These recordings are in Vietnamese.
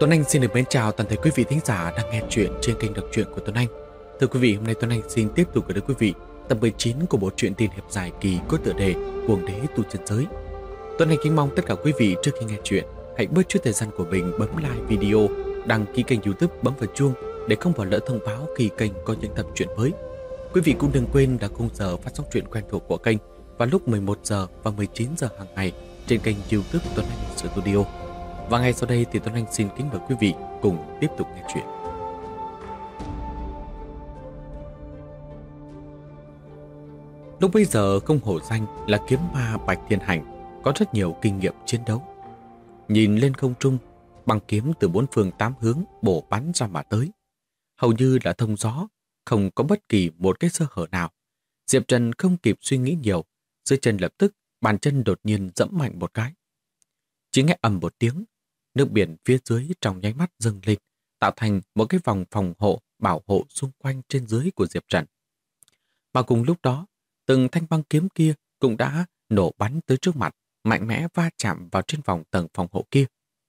Tuấn Anh xin được mến chào toàn thể quý vị thính giả đang nghe chuyện trên kênh đọc truyện của Tuấn Anh. Thưa quý vị, hôm nay Tuấn Anh xin tiếp tục gửi đến quý vị tập 19 của bộ truyện tiên hiệp dài kỳ có tựa đề Cuồng Đế Tu Chân Giới. Tuấn Anh kính mong tất cả quý vị trước khi nghe chuyện hãy bớt chút thời gian của mình bấm like video, đăng ký kênh YouTube, bấm vào chuông để không bỏ lỡ thông báo khi kênh có những tập truyện mới. Quý vị cũng đừng quên là khung giờ phát sóng truyện quen thuộc của kênh vào lúc 11 giờ và 19 giờ hàng ngày trên kênh YouTube Tuấn Anh Studio. Và ngay sau đây thì Tuấn Anh xin kính mời quý vị cùng tiếp tục nghe chuyện. Lúc bây giờ không hổ danh là kiếm ma Bạch Thiên Hành có rất nhiều kinh nghiệm chiến đấu. Nhìn lên không trung, băng kiếm từ bốn phương tám hướng bổ bắn ra mà tới. Hầu như là thông gió, không có bất kỳ một cái sơ hở nào. Diệp Trần không kịp suy nghĩ nhiều, dưới chân lập tức bàn chân đột nhiên dẫm mạnh một cái. Chỉ nghe ầm một tiếng, nước biển phía dưới trong nháy mắt dâng lên, tạo thành một cái vòng phòng hộ bảo hộ xung quanh trên dưới của Diệp Trần. Mà cùng lúc đó, từng thanh băng kiếm kia cũng đã nổ bắn tới trước mặt, mạnh mẽ va chạm vào trên vòng tầng phòng hộ kia.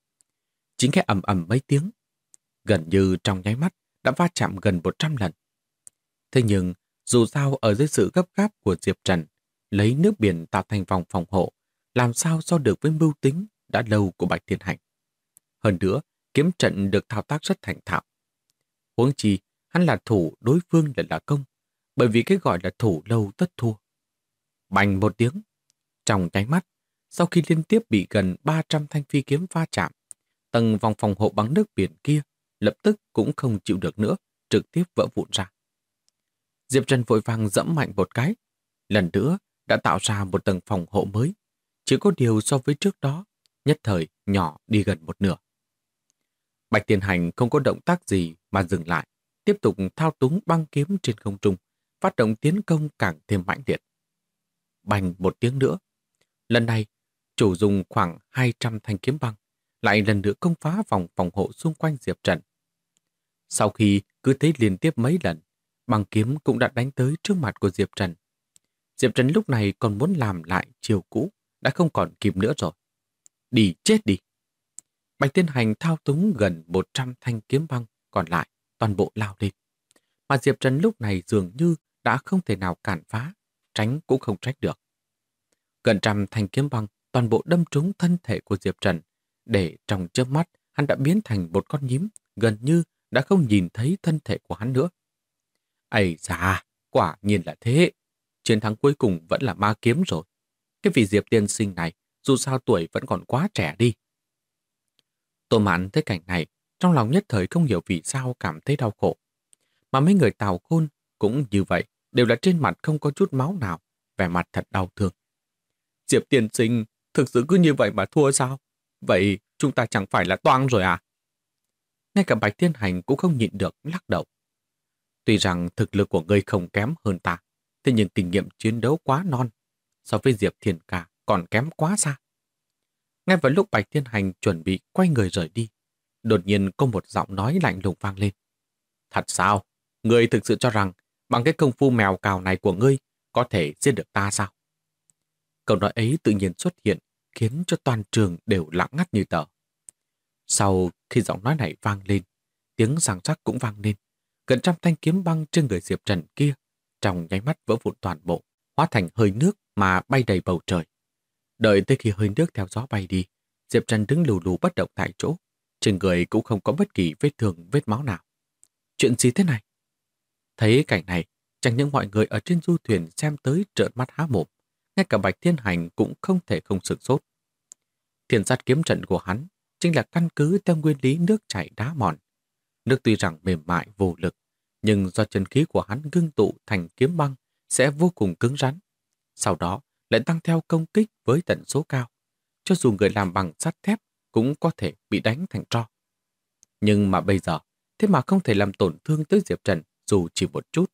Chỉ nghe ầm ầm mấy tiếng, gần như trong nháy mắt đã va chạm gần 100 lần. Thế nhưng, dù sao ở dưới sự gấp gáp của Diệp Trần, lấy nước biển tạo thành vòng phòng hộ, làm sao so được với mưu tính đã lâu của Bạch Thiên Hành. Hơn nữa, kiếm trận được thao tác rất thành thạo. Huống chi, hắn là thủ, đối phương lại là công, bởi vì cái gọi là thủ lâu tất thua. Bành một tiếng, trong nháy mắt, sau khi liên tiếp bị gần 300 thanh phi kiếm va chạm, tầng vòng phòng hộ bằng nước biển kia lập tức cũng không chịu được nữa, trực tiếp vỡ vụn ra. Diệp Trần vội vàng dẫm mạnh một cái, lần nữa đã tạo ra một tầng phòng hộ mới, chỉ có điều so với trước đó, nhất thời nhỏ đi gần một nửa. Bạch Thiên Hành không có động tác gì mà dừng lại, tiếp tục thao túng băng kiếm trên không trung, phát động tiến công càng thêm mãnh liệt. Bành một tiếng nữa, lần này chủ dùng khoảng 200 thanh kiếm băng, lại lần nữa công phá vòng phòng hộ xung quanh Diệp Trần. Sau khi cứ thế liên tiếp mấy lần, băng kiếm cũng đã đánh tới trước mặt của Diệp Trần. Diệp Trần lúc này còn muốn làm lại chiều cũ, đã không còn kịp nữa rồi. Đi chết đi! Bạch Thiên Hành thao túng gần 100 thanh kiếm băng còn lại, toàn bộ lao lên. Mà Diệp Trần lúc này dường như đã không thể nào cản phá, tránh cũng không tránh được. Gần trăm thanh kiếm băng toàn bộ đâm trúng thân thể của Diệp Trần, để trong chớp mắt hắn đã biến thành một con nhím, gần như đã không nhìn thấy thân thể của hắn nữa. Ây da, quả nhiên là thế. Chiến thắng cuối cùng vẫn là ma kiếm rồi. Cái vị Diệp tiên sinh này, dù sao tuổi vẫn còn quá trẻ đi. Tô Mãn thấy cảnh này, trong lòng nhất thời không hiểu vì sao cảm thấy đau khổ. Mà mấy người Tào Khôn cũng như vậy, đều là trên mặt không có chút máu nào, vẻ mặt thật đau thương. Diệp tiên sinh, thực sự cứ như vậy mà thua sao? Vậy chúng ta chẳng phải là toang rồi à? Ngay cả Bạch Thiên Hành cũng không nhịn được lắc đầu. Tuy rằng thực lực của ngươi không kém hơn ta, thế nhưng kinh nghiệm chiến đấu quá non, so với Diệp Thiên Ca còn kém quá xa. Ngay vào lúc Bạch Thiên Hành chuẩn bị quay người rời đi, đột nhiên có một giọng nói lạnh lùng vang lên. Thật sao? Ngươi thực sự cho rằng bằng cái công phu mèo cào này của ngươi có thể giết được ta sao? Câu nói ấy tự nhiên xuất hiện, khiến cho toàn trường đều lặng ngắt như tờ. Sau khi giọng nói này vang lên, tiếng giằng rắc cũng vang lên. Gần trăm thanh kiếm băng trên người Diệp Trần kia trong nháy mắt vỡ vụn toàn bộ, hóa thành hơi nước mà bay đầy bầu trời. Đợi tới khi hơi nước theo gió bay đi, Diệp Trần đứng lù lù bất động tại chỗ, trên người cũng không có bất kỳ vết thương, vết máu nào. Chuyện gì thế này? Thấy cảnh này, chẳng những mọi người ở trên du thuyền xem tới trợn mắt há mồm, ngay cả Bạch Thiên Hành cũng không thể không sửng sốt. Thiên sát kiếm trận của hắn chính là căn cứ theo nguyên lý nước chảy đá mòn. Nước tuy rằng mềm mại vô lực, nhưng do chân khí của hắn ngưng tụ thành kiếm băng sẽ vô cùng cứng rắn. Sau đó lại tăng theo công kích với tần số cao. Cho dù người làm bằng sắt thép cũng có thể bị đánh thành tro. Nhưng mà bây giờ, thế mà không thể làm tổn thương tới Diệp Trần dù chỉ một chút.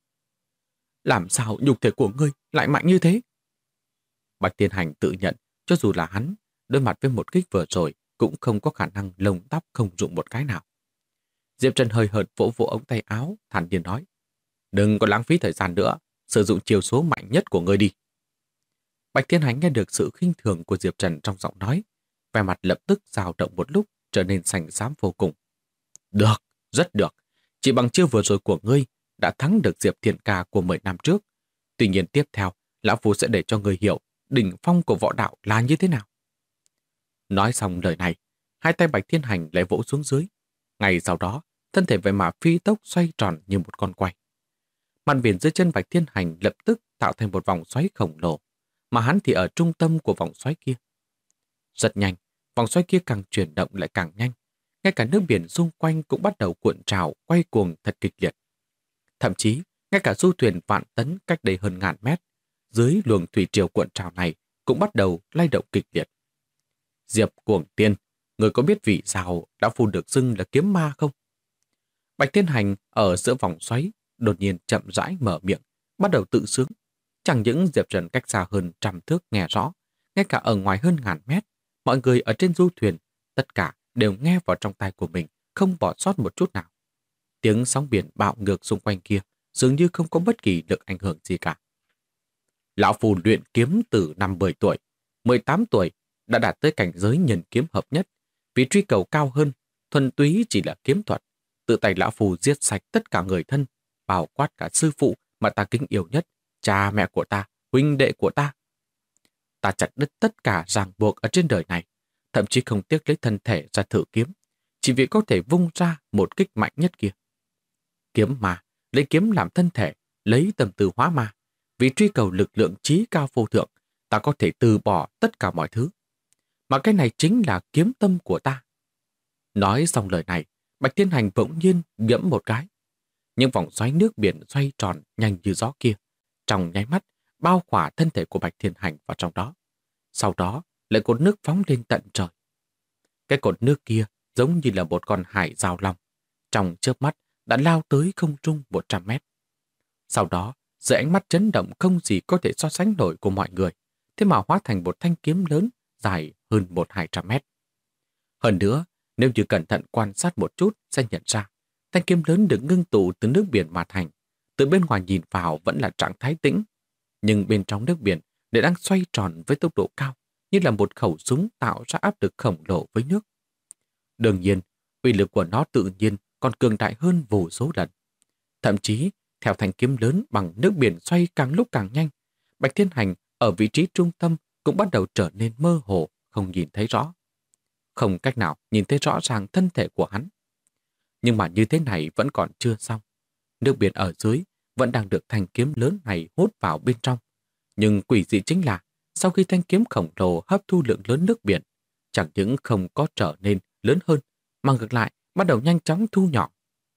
Làm sao nhục thể của ngươi lại mạnh như thế? Bạch Thiên Hành tự nhận, cho dù là hắn, đối mặt với một kích vừa rồi cũng không có khả năng lông tóc không dụng một cái nào. Diệp Trần hơi hợt vỗ vỗ ống tay áo, thản nhiên nói. Đừng có lãng phí thời gian nữa, sử dụng chiêu số mạnh nhất của ngươi đi. Bạch Thiên Hành nghe được sự khinh thường của Diệp Trần trong giọng nói, vẻ mặt lập tức dao động một lúc, trở nên sành xám vô cùng. Được, rất được. Chỉ bằng chiêu vừa rồi của ngươi đã thắng được Diệp Thiên Ca của 10 năm trước. Tuy nhiên tiếp theo, Lão Phu sẽ để cho ngươi hiểu đỉnh phong của võ đạo là như thế nào. Nói xong lời này, hai tay Bạch Thiên Hành lại vỗ xuống dưới. Ngay sau đó, thân thể vậy mà phi tốc xoay tròn như một con quay. Mặt biển dưới chân Bạch Thiên Hành lập tức tạo thành một vòng xoáy khổng lồ, mà hắn thì ở trung tâm của vòng xoáy kia. Rất nhanh, vòng xoáy kia càng chuyển động lại càng nhanh. Ngay cả nước biển xung quanh cũng bắt đầu cuộn trào, quay cuồng thật kịch liệt. Thậm chí, ngay cả du thuyền vạn tấn cách đây hơn ngàn mét, dưới luồng thủy triều cuộn trào này cũng bắt đầu lay động kịch liệt. Diệp Cuồng Tiên, người có biết vì sao đã Phu được xưng là kiếm ma không? Bạch Thiên Hành ở giữa vòng xoáy, đột nhiên chậm rãi mở miệng, bắt đầu tự sướng. Chẳng những Diệp Trần cách xa hơn 100 thước nghe rõ, ngay cả ở ngoài hơn ngàn mét, mọi người ở trên du thuyền, tất cả đều nghe vào trong tai của mình, không bỏ sót một chút nào. Tiếng sóng biển bạo ngược xung quanh kia dường như không có bất kỳ lực ảnh hưởng gì cả. Lão Phu luyện kiếm từ năm 10 tuổi, 18 tuổi đã đạt tới cảnh giới nhân kiếm hợp nhất, vì truy cầu cao hơn, thuần túy chỉ là kiếm thuật. Tự tay Lão Phu giết sạch tất cả người thân, bao quát cả sư phụ mà ta kính yêu nhất, cha mẹ của ta, huynh đệ của ta. Ta chặt đứt tất cả ràng buộc ở trên đời này, thậm chí không tiếc lấy thân thể ra thử kiếm, chỉ vì có thể vung ra một kích mạnh nhất kia. Kiếm ma, lấy kiếm làm thân thể, lấy tâm tư hóa ma. Vì truy cầu lực lượng trí cao vô thượng, ta có thể từ bỏ tất cả mọi thứ. Mà cái này chính là kiếm tâm của ta. Nói xong lời này, Bạch Thiên Hành bỗng nhiên nghiễm một cái. Những vòng xoáy nước biển xoay tròn nhanh như gió kia, trong nháy mắt bao khỏa thân thể của Bạch Thiên Hành vào trong đó. Sau đó lại cột nước phóng lên tận trời. Cái cột nước kia giống như là một con hải giao long, trong chớp mắt đã lao tới không trung 100 mét. Sau đó, dưới ánh mắt chấn động không gì có thể so sánh nổi của mọi người, thế mà hóa thành một thanh kiếm lớn dài hơn 100-200 mét. Hơn nữa, nếu như cẩn thận quan sát một chút sẽ nhận ra, thanh kiếm lớn được ngưng tụ từ nước biển mà thành. Từ bên ngoài nhìn vào vẫn là trạng thái tĩnh, nhưng bên trong nước biển lại đang xoay tròn với tốc độ cao, như là một khẩu súng tạo ra áp lực khổng lồ với nước. Đương nhiên, uy lực của nó tự nhiên còn cường đại hơn vô số lần. Thậm chí, theo thanh kiếm lớn bằng nước biển xoay càng lúc càng nhanh, Bạch Thiên Hành ở vị trí trung tâm cũng bắt đầu trở nên mơ hồ, không nhìn thấy rõ. Không cách nào nhìn thấy rõ ràng thân thể của hắn. Nhưng mà như thế này vẫn còn chưa xong. Nước biển ở dưới vẫn đang được thanh kiếm lớn này hút vào bên trong. Nhưng quỷ dị chính là, sau khi thanh kiếm khổng lồ hấp thu lượng lớn nước biển, chẳng những không có trở nên lớn hơn, mà ngược lại bắt đầu nhanh chóng thu nhỏ.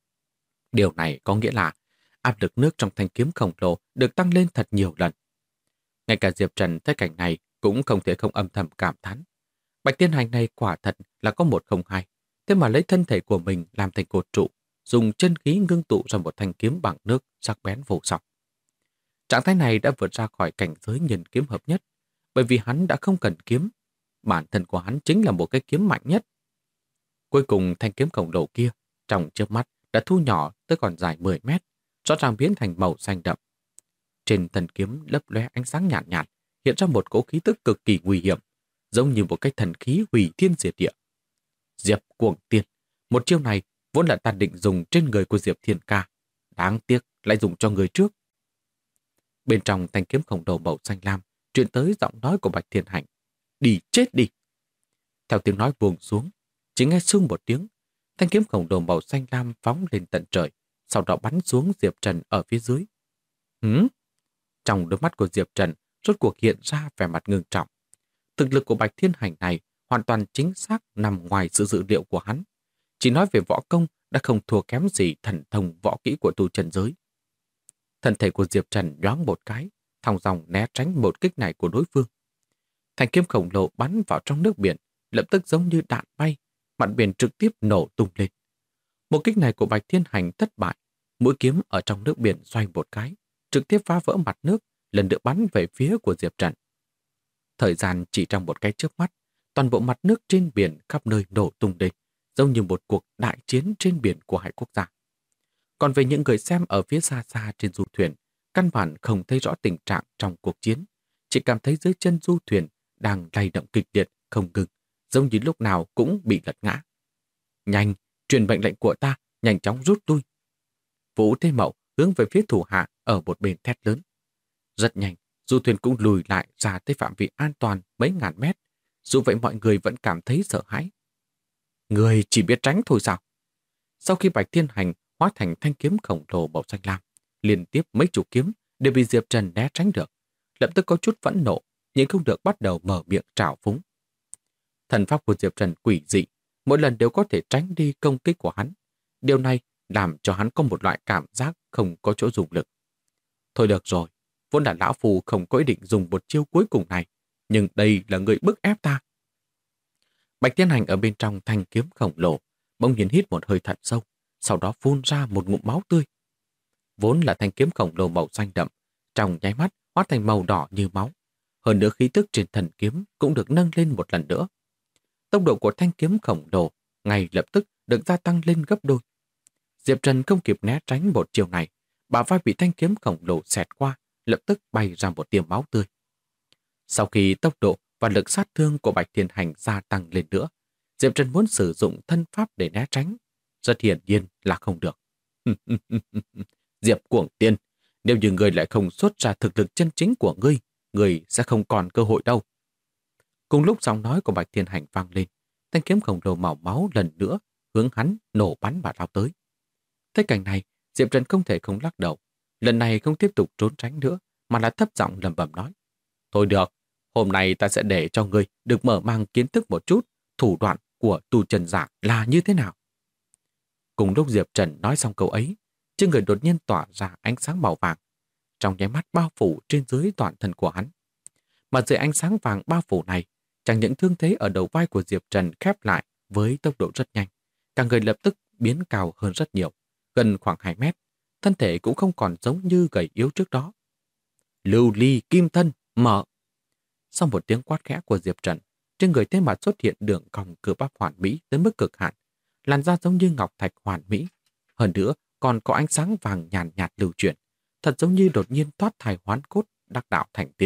Điều này có nghĩa là áp lực nước trong thanh kiếm khổng lồ được tăng lên thật nhiều lần. Ngay cả Diệp Trần thấy cảnh này cũng không thể không âm thầm cảm thán. Bạch Thiên Hành này quả thật là có một không hai, thế mà lấy thân thể của mình làm thành cột trụ, dùng chân khí ngưng tụ ra một thanh kiếm bằng nước sắc bén vô song. Trạng thái này đã vượt ra khỏi cảnh giới nhân kiếm hợp nhất, bởi vì hắn đã không cần kiếm. Bản thân của hắn chính là một cái kiếm mạnh nhất. Cuối cùng thanh kiếm khổng lồ kia, trong chớp mắt đã thu nhỏ tới còn dài 10 mét, rõ ràng biến thành màu xanh đậm. Trên thân kiếm lấp lóe ánh sáng nhạt nhạt, hiện ra một cỗ khí tức cực kỳ nguy hiểm, giống như một cái thần khí hủy thiên diệt địa. Diệp Cuồng Tiên, một chiêu này vốn là ta định dùng trên người của Diệp Thiên Ca, đáng tiếc lại dùng cho người trước. Bên trong thanh kiếm khổng lồ màu xanh lam truyền tới giọng nói của Bạch Thiên Hành. Đi chết đi! Theo tiếng nói buông xuống, chỉ nghe sưng một tiếng, thanh kiếm khổng lồ màu xanh lam phóng lên tận trời, sau đó bắn xuống Diệp Trần ở phía dưới. Trong đôi mắt của Diệp Trần rốt cuộc hiện ra vẻ mặt ngưng trọng. Thực lực của Bạch Thiên Hành này hoàn toàn chính xác nằm ngoài sự dự liệu của hắn. Chỉ nói về võ công đã không thua kém gì thần thông võ kỹ của tu chân giới. Thân thể của Diệp Trần nhoáng một cái, thong dong né tránh một kích này của đối phương. Thanh kiếm khổng lồ bắn vào trong nước biển, lập tức giống như đạn bay, mặt biển trực tiếp nổ tung lên. Một kích này của Bạch Thiên Hành thất bại, mũi kiếm ở trong nước biển xoay một cái, trực tiếp phá vỡ mặt nước, lần nữa bắn về phía của Diệp Trần. Thời gian chỉ trong một cái chớp mắt, toàn bộ mặt nước trên biển khắp nơi nổ tung lên, giống như một cuộc đại chiến trên biển của hai quốc gia. Còn về những người xem ở phía xa xa trên du thuyền, căn bản không thấy rõ tình trạng trong cuộc chiến, chỉ cảm thấy dưới chân du thuyền đang lay động kịch liệt không ngừng, giống như lúc nào cũng bị lật ngã. Nhanh, truyền mệnh lệnh của ta, nhanh chóng rút lui. Vũ Thế Mậu hướng về phía thủ hạ ở một bên thét lớn. Rất nhanh, du thuyền cũng lùi lại ra tới phạm vi an toàn mấy ngàn mét. Dù vậy mọi người vẫn cảm thấy sợ hãi. Người chỉ biết tránh thôi sao? Sau khi Bạch Thiên Hành hóa thành thanh kiếm khổng lồ màu xanh lam, liên tiếp mấy chục kiếm đều bị Diệp Trần né tránh được. Lập tức có chút phẫn nộ, nhưng không được bắt đầu mở miệng trào phúng. Thần pháp của Diệp Trần quỷ dị, mỗi lần đều có thể tránh đi công kích của hắn. Điều này làm cho hắn có một loại cảm giác không có chỗ dùng lực. Thôi được rồi, vốn là lão phù không có ý định dùng một chiêu cuối cùng này, nhưng đây là người bức ép ta. Bạch Thiên Hành ở bên trong thanh kiếm khổng lồ, bỗng nhiên hít một hơi thật sâu, sau đó phun ra một ngụm máu tươi. Vốn là thanh kiếm khổng lồ màu xanh đậm, trong nháy mắt hóa thành màu đỏ như máu. Hơn nữa khí tức trên thần kiếm cũng được nâng lên một lần nữa. Tốc độ của thanh kiếm khổng lồ ngay lập tức được gia tăng lên gấp đôi. Diệp Trần không kịp né tránh một chiều này, bả vai bị thanh kiếm khổng lồ xẹt qua, lập tức bay ra một tia máu tươi. Sau khi tốc độ và lực sát thương của Bạch Thiên Hành gia tăng lên nữa, Diệp Trần muốn sử dụng thân pháp để né tránh. Rất hiển nhiên là không được. Diệp Cuồng Tiên, nếu như người lại không xuất ra thực lực chân chính của ngươi, người sẽ không còn cơ hội đâu. Cùng lúc giọng nói của Bạch Thiên Hành vang lên, thanh kiếm khổng lồ màu máu lần nữa hướng hắn nổ bắn và lao tới. Thấy cảnh này, Diệp Trần không thể không lắc đầu. Lần này không tiếp tục trốn tránh nữa, mà là thấp giọng lẩm bẩm nói. Thôi được, hôm nay ta sẽ để cho ngươi được mở mang kiến thức một chút thủ đoạn của tu chân giả là như thế nào. Cùng lúc Diệp Trần nói xong câu ấy, trên người đột nhiên tỏa ra ánh sáng màu vàng, trong nháy mắt bao phủ trên dưới toàn thân của hắn. Mà dưới ánh sáng vàng bao phủ này, chẳng những thương thế ở đầu vai của Diệp Trần khép lại với tốc độ rất nhanh, cả người lập tức biến cao hơn rất nhiều, gần khoảng 2 mét, thân thể cũng không còn giống như gầy yếu trước đó. Lưu ly kim thân, mở! Sau một tiếng quát khẽ của Diệp Trần, trên người thế mặt xuất hiện đường cong cơ bắp hoàn mỹ tới mức cực hạn, làn da giống như ngọc thạch hoàn mỹ. Hơn nữa, còn có ánh sáng vàng nhàn nhạt lưu chuyển, thật giống như đột nhiên thoát thai hoán cốt, đắc đạo thành tiên.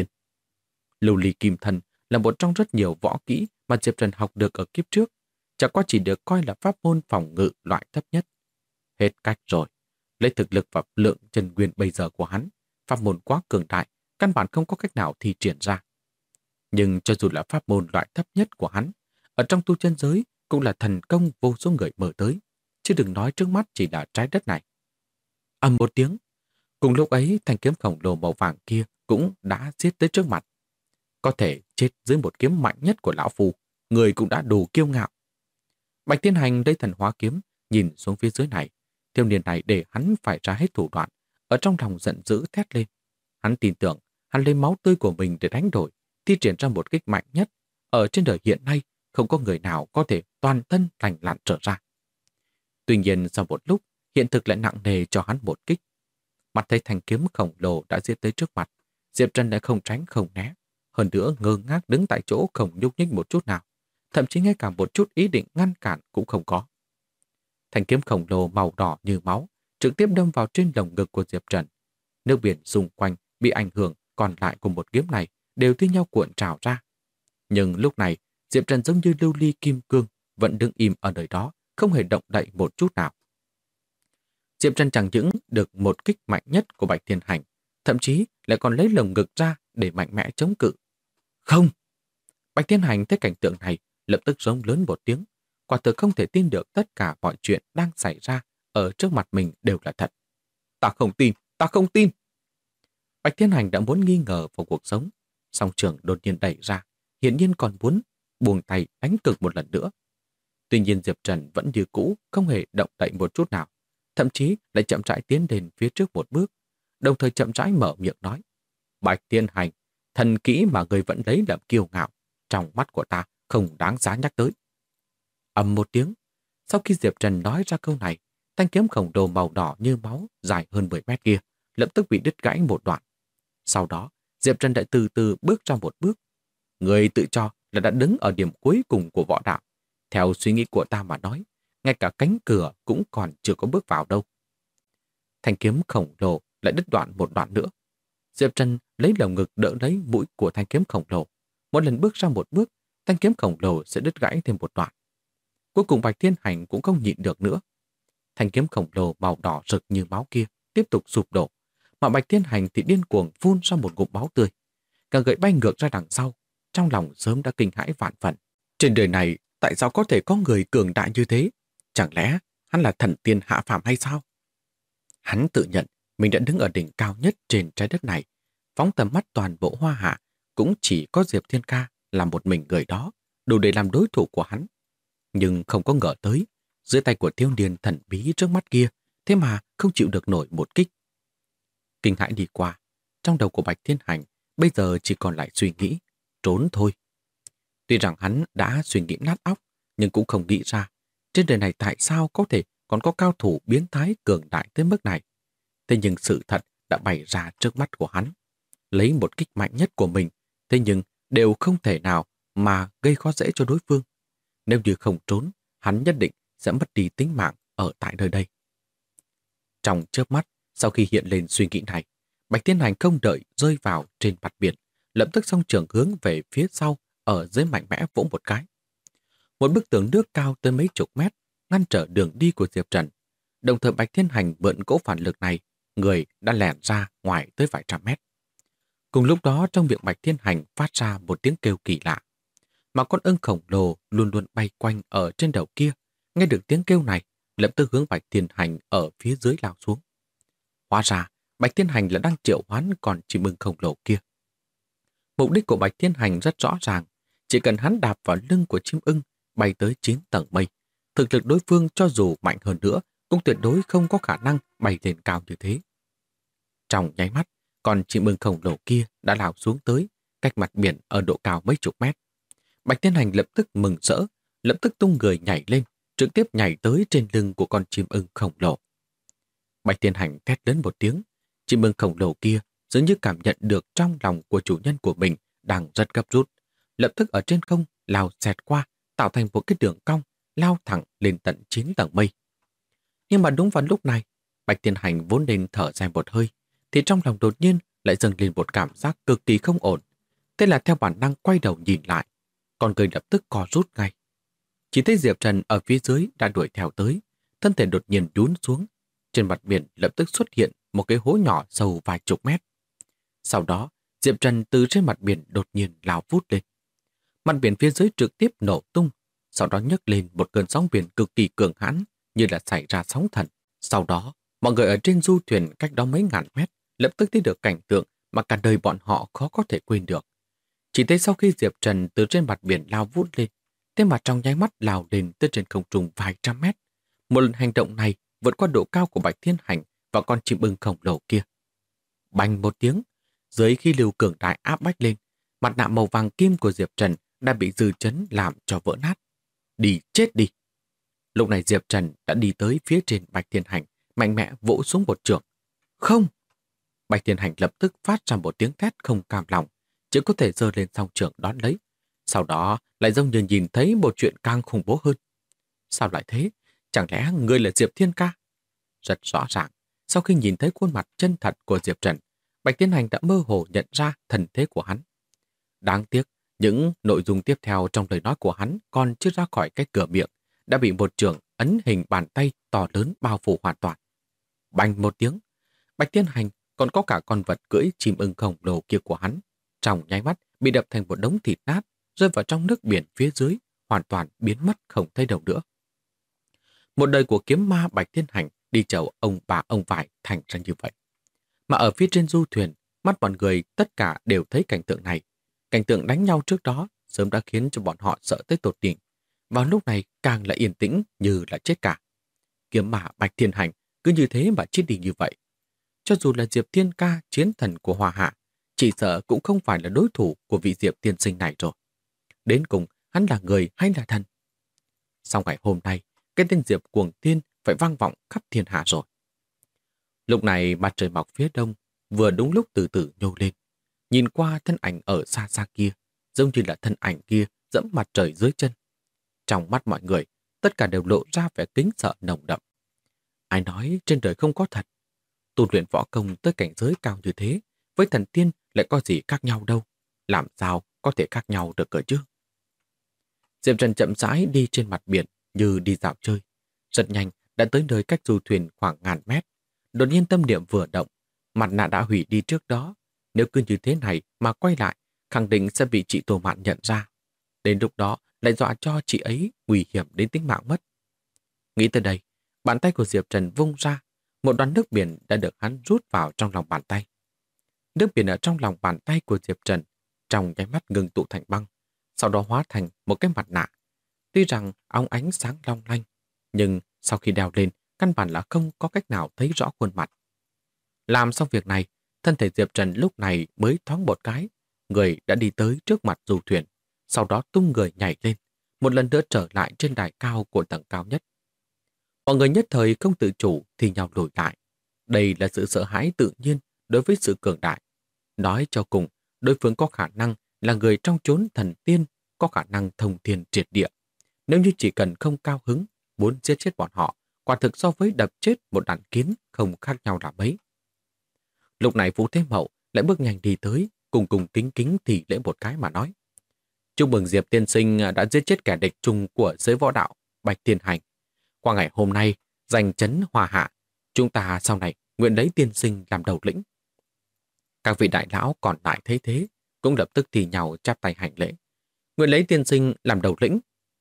Lưu ly kim thân là một trong rất nhiều võ kỹ mà Diệp Trần học được ở kiếp trước, chẳng qua chỉ được coi là pháp môn phòng ngự loại thấp nhất. Hết cách rồi, lấy thực lực và lượng chân nguyên bây giờ của hắn, pháp môn quá cường đại, căn bản không có cách nào thi triển ra. Nhưng cho dù là pháp môn loại thấp nhất của hắn, ở trong tu chân giới cũng là thần công vô số người mở tới, chứ đừng nói trước mắt chỉ là trái đất này. Ầm một tiếng, cùng lúc ấy thanh kiếm khổng lồ màu vàng kia cũng đã giết tới trước mặt. Có thể chết dưới một kiếm mạnh nhất của lão phu, người cũng đã đủ kiêu ngạo. Bạch Thiên Hành lấy thần hóa kiếm, nhìn xuống phía dưới này, thiếu niên này để hắn phải ra hết thủ đoạn, ở trong lòng giận dữ thét lên. Hắn tin tưởng, hắn lấy máu tươi của mình để đánh đổi, thi triển ra một kích mạnh nhất. Ở trên đời hiện nay, không có người nào có thể toàn thân lành lặn trở ra. Tuy nhiên sau một lúc, hiện thực lại nặng nề cho hắn một kích. Mặt thấy thanh kiếm khổng lồ đã giết tới trước mặt, Diệp Trần đã không tránh không né, hơn nữa ngơ ngác đứng tại chỗ không nhúc nhích một chút nào, thậm chí ngay cả một chút ý định ngăn cản cũng không có. Thanh kiếm khổng lồ màu đỏ như máu trực tiếp đâm vào trên lồng ngực của Diệp Trần. Nước biển xung quanh bị ảnh hưởng còn lại của một kiếm này đều thi nhau cuộn trào ra. Nhưng lúc này, Diệp Trần giống như lưu ly kim cương, vẫn đứng im ở nơi đó, không hề động đậy một chút nào. Diệp Trần chẳng những được một kích mạnh nhất của Bạch Thiên Hành, thậm chí lại còn lấy lồng ngực ra để mạnh mẽ chống cự. Không! Bạch Thiên Hành thấy cảnh tượng này, lập tức rống lớn một tiếng, quả thực không thể tin được tất cả mọi chuyện đang xảy ra ở trước mặt mình đều là thật. Ta không tin! Ta không tin! Bạch Thiên Hành đã muốn nghi ngờ vào cuộc sống, song trường đột nhiên đẩy ra, hiển nhiên còn muốn buông tay đánh cực một lần nữa. Tuy nhiên Diệp Trần vẫn như cũ, không hề động đậy một chút nào, thậm chí lại chậm rãi tiến đến phía trước một bước, đồng thời chậm rãi mở miệng nói. Bạch Thiên Hành, thần kỹ mà người vẫn lấy làm kiêu ngạo, trong mắt của ta không đáng giá nhắc tới. Ầm một tiếng, sau khi Diệp Trần nói ra câu này, thanh kiếm khổng lồ màu đỏ như máu dài hơn 10 mét kia lập tức bị đứt gãy một đoạn. Sau đó, Diệp Trần lại từ từ bước ra một bước. Người tự cho là đã đứng ở điểm cuối cùng của võ đạo. Theo suy nghĩ của ta mà nói, ngay cả cánh cửa cũng còn chưa có bước vào đâu. Thanh kiếm khổng lồ lại đứt đoạn một đoạn nữa. Diệp Trần lấy lồng ngực đỡ lấy mũi của thanh kiếm khổng lồ. Một lần bước ra một bước, thanh kiếm khổng lồ sẽ đứt gãy thêm một đoạn. Cuối cùng Bạch Thiên Hành cũng không nhịn được nữa. Thanh kiếm khổng lồ màu đỏ rực như máu kia tiếp tục sụp đổ, mà Bạch Thiên Hành thì điên cuồng phun ra một ngụm máu tươi. Cả gậy bay ngược ra đằng sau, trong lòng sớm đã kinh hãi vạn phần. Trên đời này, tại sao có thể có người cường đại như thế? Chẳng lẽ hắn là thần tiên hạ phàm hay sao? Hắn tự nhận mình đã đứng ở đỉnh cao nhất trên trái đất này. Phóng tầm mắt toàn bộ Hoa Hạ, cũng chỉ có Diệp Thiên Ca là một mình người đó, đủ để làm đối thủ của hắn. Nhưng không có ngờ tới, dưới tay của thiếu niên thần bí trước mắt kia, thế mà không chịu được nổi một kích. Kinh hãi đi qua, trong đầu của Bạch Thiên Hành bây giờ chỉ còn lại suy nghĩ, trốn thôi. Tuy rằng hắn đã suy nghĩ nát óc, nhưng cũng không nghĩ ra, trên đời này tại sao có thể còn có cao thủ biến thái cường đại tới mức này. Thế nhưng sự thật đã bày ra trước mắt của hắn. Lấy một kích mạnh nhất của mình, thế nhưng đều không thể nào mà gây khó dễ cho đối phương. Nếu như không trốn, hắn nhất định sẽ mất đi tính mạng ở tại nơi đây. Trong chớp mắt, sau khi hiện lên suy nghĩ này, Bạch Thiên Hành không đợi rơi vào trên mặt biển, lập tức song trường hướng về phía sau, ở dưới mạnh mẽ vỗ một cái. Một bức tường nước cao tới mấy chục mét ngăn trở đường đi của Diệp Trần. Đồng thời Bạch Thiên Hành mượn cỗ phản lực này, người đã lẻn ra ngoài tới vài trăm mét. Cùng lúc đó trong miệng Bạch Thiên Hành phát ra một tiếng kêu kỳ lạ. Mà con ưng khổng lồ luôn luôn bay quanh ở trên đầu kia, nghe được tiếng kêu này, lập tức hướng Bạch Thiên Hành ở phía dưới lao xuống. Hóa ra, Bạch Thiên Hành là đang triệu hoán con chim ưng khổng lồ kia. Mục đích của Bạch Thiên Hành rất rõ ràng, chỉ cần hắn đạp vào lưng của chim ưng, bay tới 9 tầng mây. Thực lực đối phương cho dù mạnh hơn nữa, cũng tuyệt đối không có khả năng bay lên cao như thế. Trong nháy mắt, con chim ưng khổng lồ kia đã lao xuống tới, cách mặt biển ở độ cao mấy chục mét. Bạch Thiên Hành lập tức mừng rỡ, lập tức tung người nhảy lên, trực tiếp nhảy tới trên lưng của con chim ưng khổng lồ. Bạch Thiên Hành thét lớn một tiếng, chim ưng khổng lồ kia dường như cảm nhận được trong lòng của chủ nhân của mình đang rất gấp rút, lập tức ở trên không lao xẹt qua, tạo thành một cái đường cong, lao thẳng lên tận 9 tầng mây. Nhưng mà đúng vào lúc này, Bạch Thiên Hành vốn nên thở dài một hơi, thì trong lòng đột nhiên lại dâng lên một cảm giác cực kỳ không ổn. Thế là theo bản năng quay đầu nhìn lại, con người lập tức co rút ngay. Chỉ thấy Diệp Trần ở phía dưới đã đuổi theo tới, thân thể đột nhiên đún xuống. Trên mặt biển lập tức xuất hiện một cái hố nhỏ sâu vài chục mét. Sau đó, Diệp Trần từ trên mặt biển đột nhiên lao vút lên. Mặt biển phía dưới trực tiếp nổ tung, sau đó nhấc lên một cơn sóng biển cực kỳ cường hãn, như là xảy ra sóng thần. Sau đó, mọi người ở trên du thuyền cách đó mấy ngàn mét lập tức thấy được cảnh tượng mà cả đời bọn họ khó có thể quên được. Chỉ thấy sau khi Diệp Trần từ trên mặt biển lao vút lên, thế mà trong nháy mắt lao lên tới trên không trung vài trăm mét. Một lần hành động này vượt qua độ cao của Bạch Thiên Hành và con chim ưng khổng lồ kia. Bành một tiếng, dưới khí lưu cường đại áp bách lên, mặt nạ màu vàng kim của Diệp Trần đã bị dư chấn làm cho vỡ nát. Đi chết đi! Lúc này Diệp Trần đã đi tới phía trên Bạch Thiên Hành, mạnh mẽ vỗ xuống một chưởng. Không! Bạch Thiên Hành lập tức phát ra một tiếng thét không cam lòng, chỉ có thể giơ lên song chưởng đón lấy. Sau đó lại giống như nhìn thấy một chuyện càng khủng bố hơn. Sao lại thế? Chẳng lẽ ngươi là Diệp Thiên Ca? Rất rõ ràng, sau khi nhìn thấy khuôn mặt chân thật của Diệp Trần, Bạch Thiên Hành đã mơ hồ nhận ra thần thế của hắn. Đáng tiếc, những nội dung tiếp theo trong lời nói của hắn còn chưa ra khỏi cái cửa miệng, đã bị một chưởng ấn hình bàn tay to lớn bao phủ hoàn toàn. Bành một tiếng, Bạch Thiên Hành còn có cả con vật cưỡi chim ưng khổng lồ kia của hắn, trong nháy mắt bị đập thành một đống thịt nát, rơi vào trong nước biển phía dưới, hoàn toàn biến mất không thấy đâu nữa. Một đời của kiếm ma Bạch Thiên Hành đi chầu ông bà ông vải thành ra như vậy. Mà ở phía trên du thuyền, mắt mọi người tất cả đều thấy cảnh tượng này. Cảnh tượng đánh nhau trước đó sớm đã khiến cho bọn họ sợ tới tột đỉnh. Vào lúc này càng là yên tĩnh như là chết cả. Kiếm ma Bạch Thiên Hành cứ như thế mà chết đi như vậy. Cho dù là Diệp Thiên Ca, chiến thần của Hoa Hạ, chỉ sợ cũng không phải là đối thủ của vị Diệp tiên sinh này rồi. Đến cùng, hắn là người hay là thần? Sau ngày hôm nay, cái tên Diệp Cuồng Thiên phải vang vọng khắp thiên hạ rồi. Lúc này mặt trời mọc phía đông, vừa đúng lúc từ từ nhô lên. Nhìn qua thân ảnh ở xa xa kia, giống như là thân ảnh kia dẫm mặt trời dưới chân. Trong mắt mọi người, tất cả đều lộ ra vẻ kính sợ nồng đậm. Ai nói trên đời không có thật? Tu luyện võ công tới cảnh giới cao như thế, với thần tiên lại có gì khác nhau đâu. Làm sao có thể khác nhau được cơ chứ? Diệp Trần chậm rãi đi trên mặt biển, như đi dạo chơi. Rất nhanh đã tới nơi cách du thuyền khoảng ngàn mét. Đột nhiên tâm niệm vừa động, mặt nạ đã hủy đi trước đó. Nếu cứ như thế này mà quay lại, khẳng định sẽ bị chị Tô Mạn nhận ra. Đến lúc đó lại dọa cho chị ấy nguy hiểm đến tính mạng mất. Nghĩ tới đây, bàn tay của Diệp Trần vung ra, một đoạn nước biển đã được hắn rút vào trong lòng bàn tay. Nước biển ở trong lòng bàn tay của Diệp Trần trong nháy mắt ngừng tụ thành băng, sau đó hóa thành một cái mặt nạ. Tuy rằng óng ánh sáng long lanh, nhưng sau khi đeo lên, căn bản là không có cách nào thấy rõ khuôn mặt. Làm xong việc này, thân thể Diệp Trần lúc này mới thoáng một cái, người đã đi tới trước mặt du thuyền, sau đó tung người nhảy lên, một lần nữa trở lại trên đài cao của tầng cao nhất. Mọi người nhất thời không tự chủ thì nhau lùi lại. Đây là sự sợ hãi tự nhiên đối với sự cường đại. Nói cho cùng, đối phương có khả năng là người trong chốn thần tiên, có khả năng thông thiên triệt địa. Nếu như chỉ cần không cao hứng, muốn giết chết bọn họ, quả thực so với đập chết một đàn kiến không khác nhau là mấy. Lúc này Vũ Thế Mậu lại bước nhanh đi tới, cùng cùng kính kính thì lễ một cái mà nói. Chúc mừng Diệp tiên sinh đã giết chết kẻ địch chung của giới võ đạo, Bạch Thiên Hành. Qua ngày hôm nay, giành trấn Hòa Hạ, chúng ta sau này nguyện lấy tiên sinh làm đầu lĩnh. Các vị đại lão còn lại thấy thế, cũng lập tức thì nhau chắp tay hành lễ. Nguyện lấy tiên sinh làm đầu lĩnh.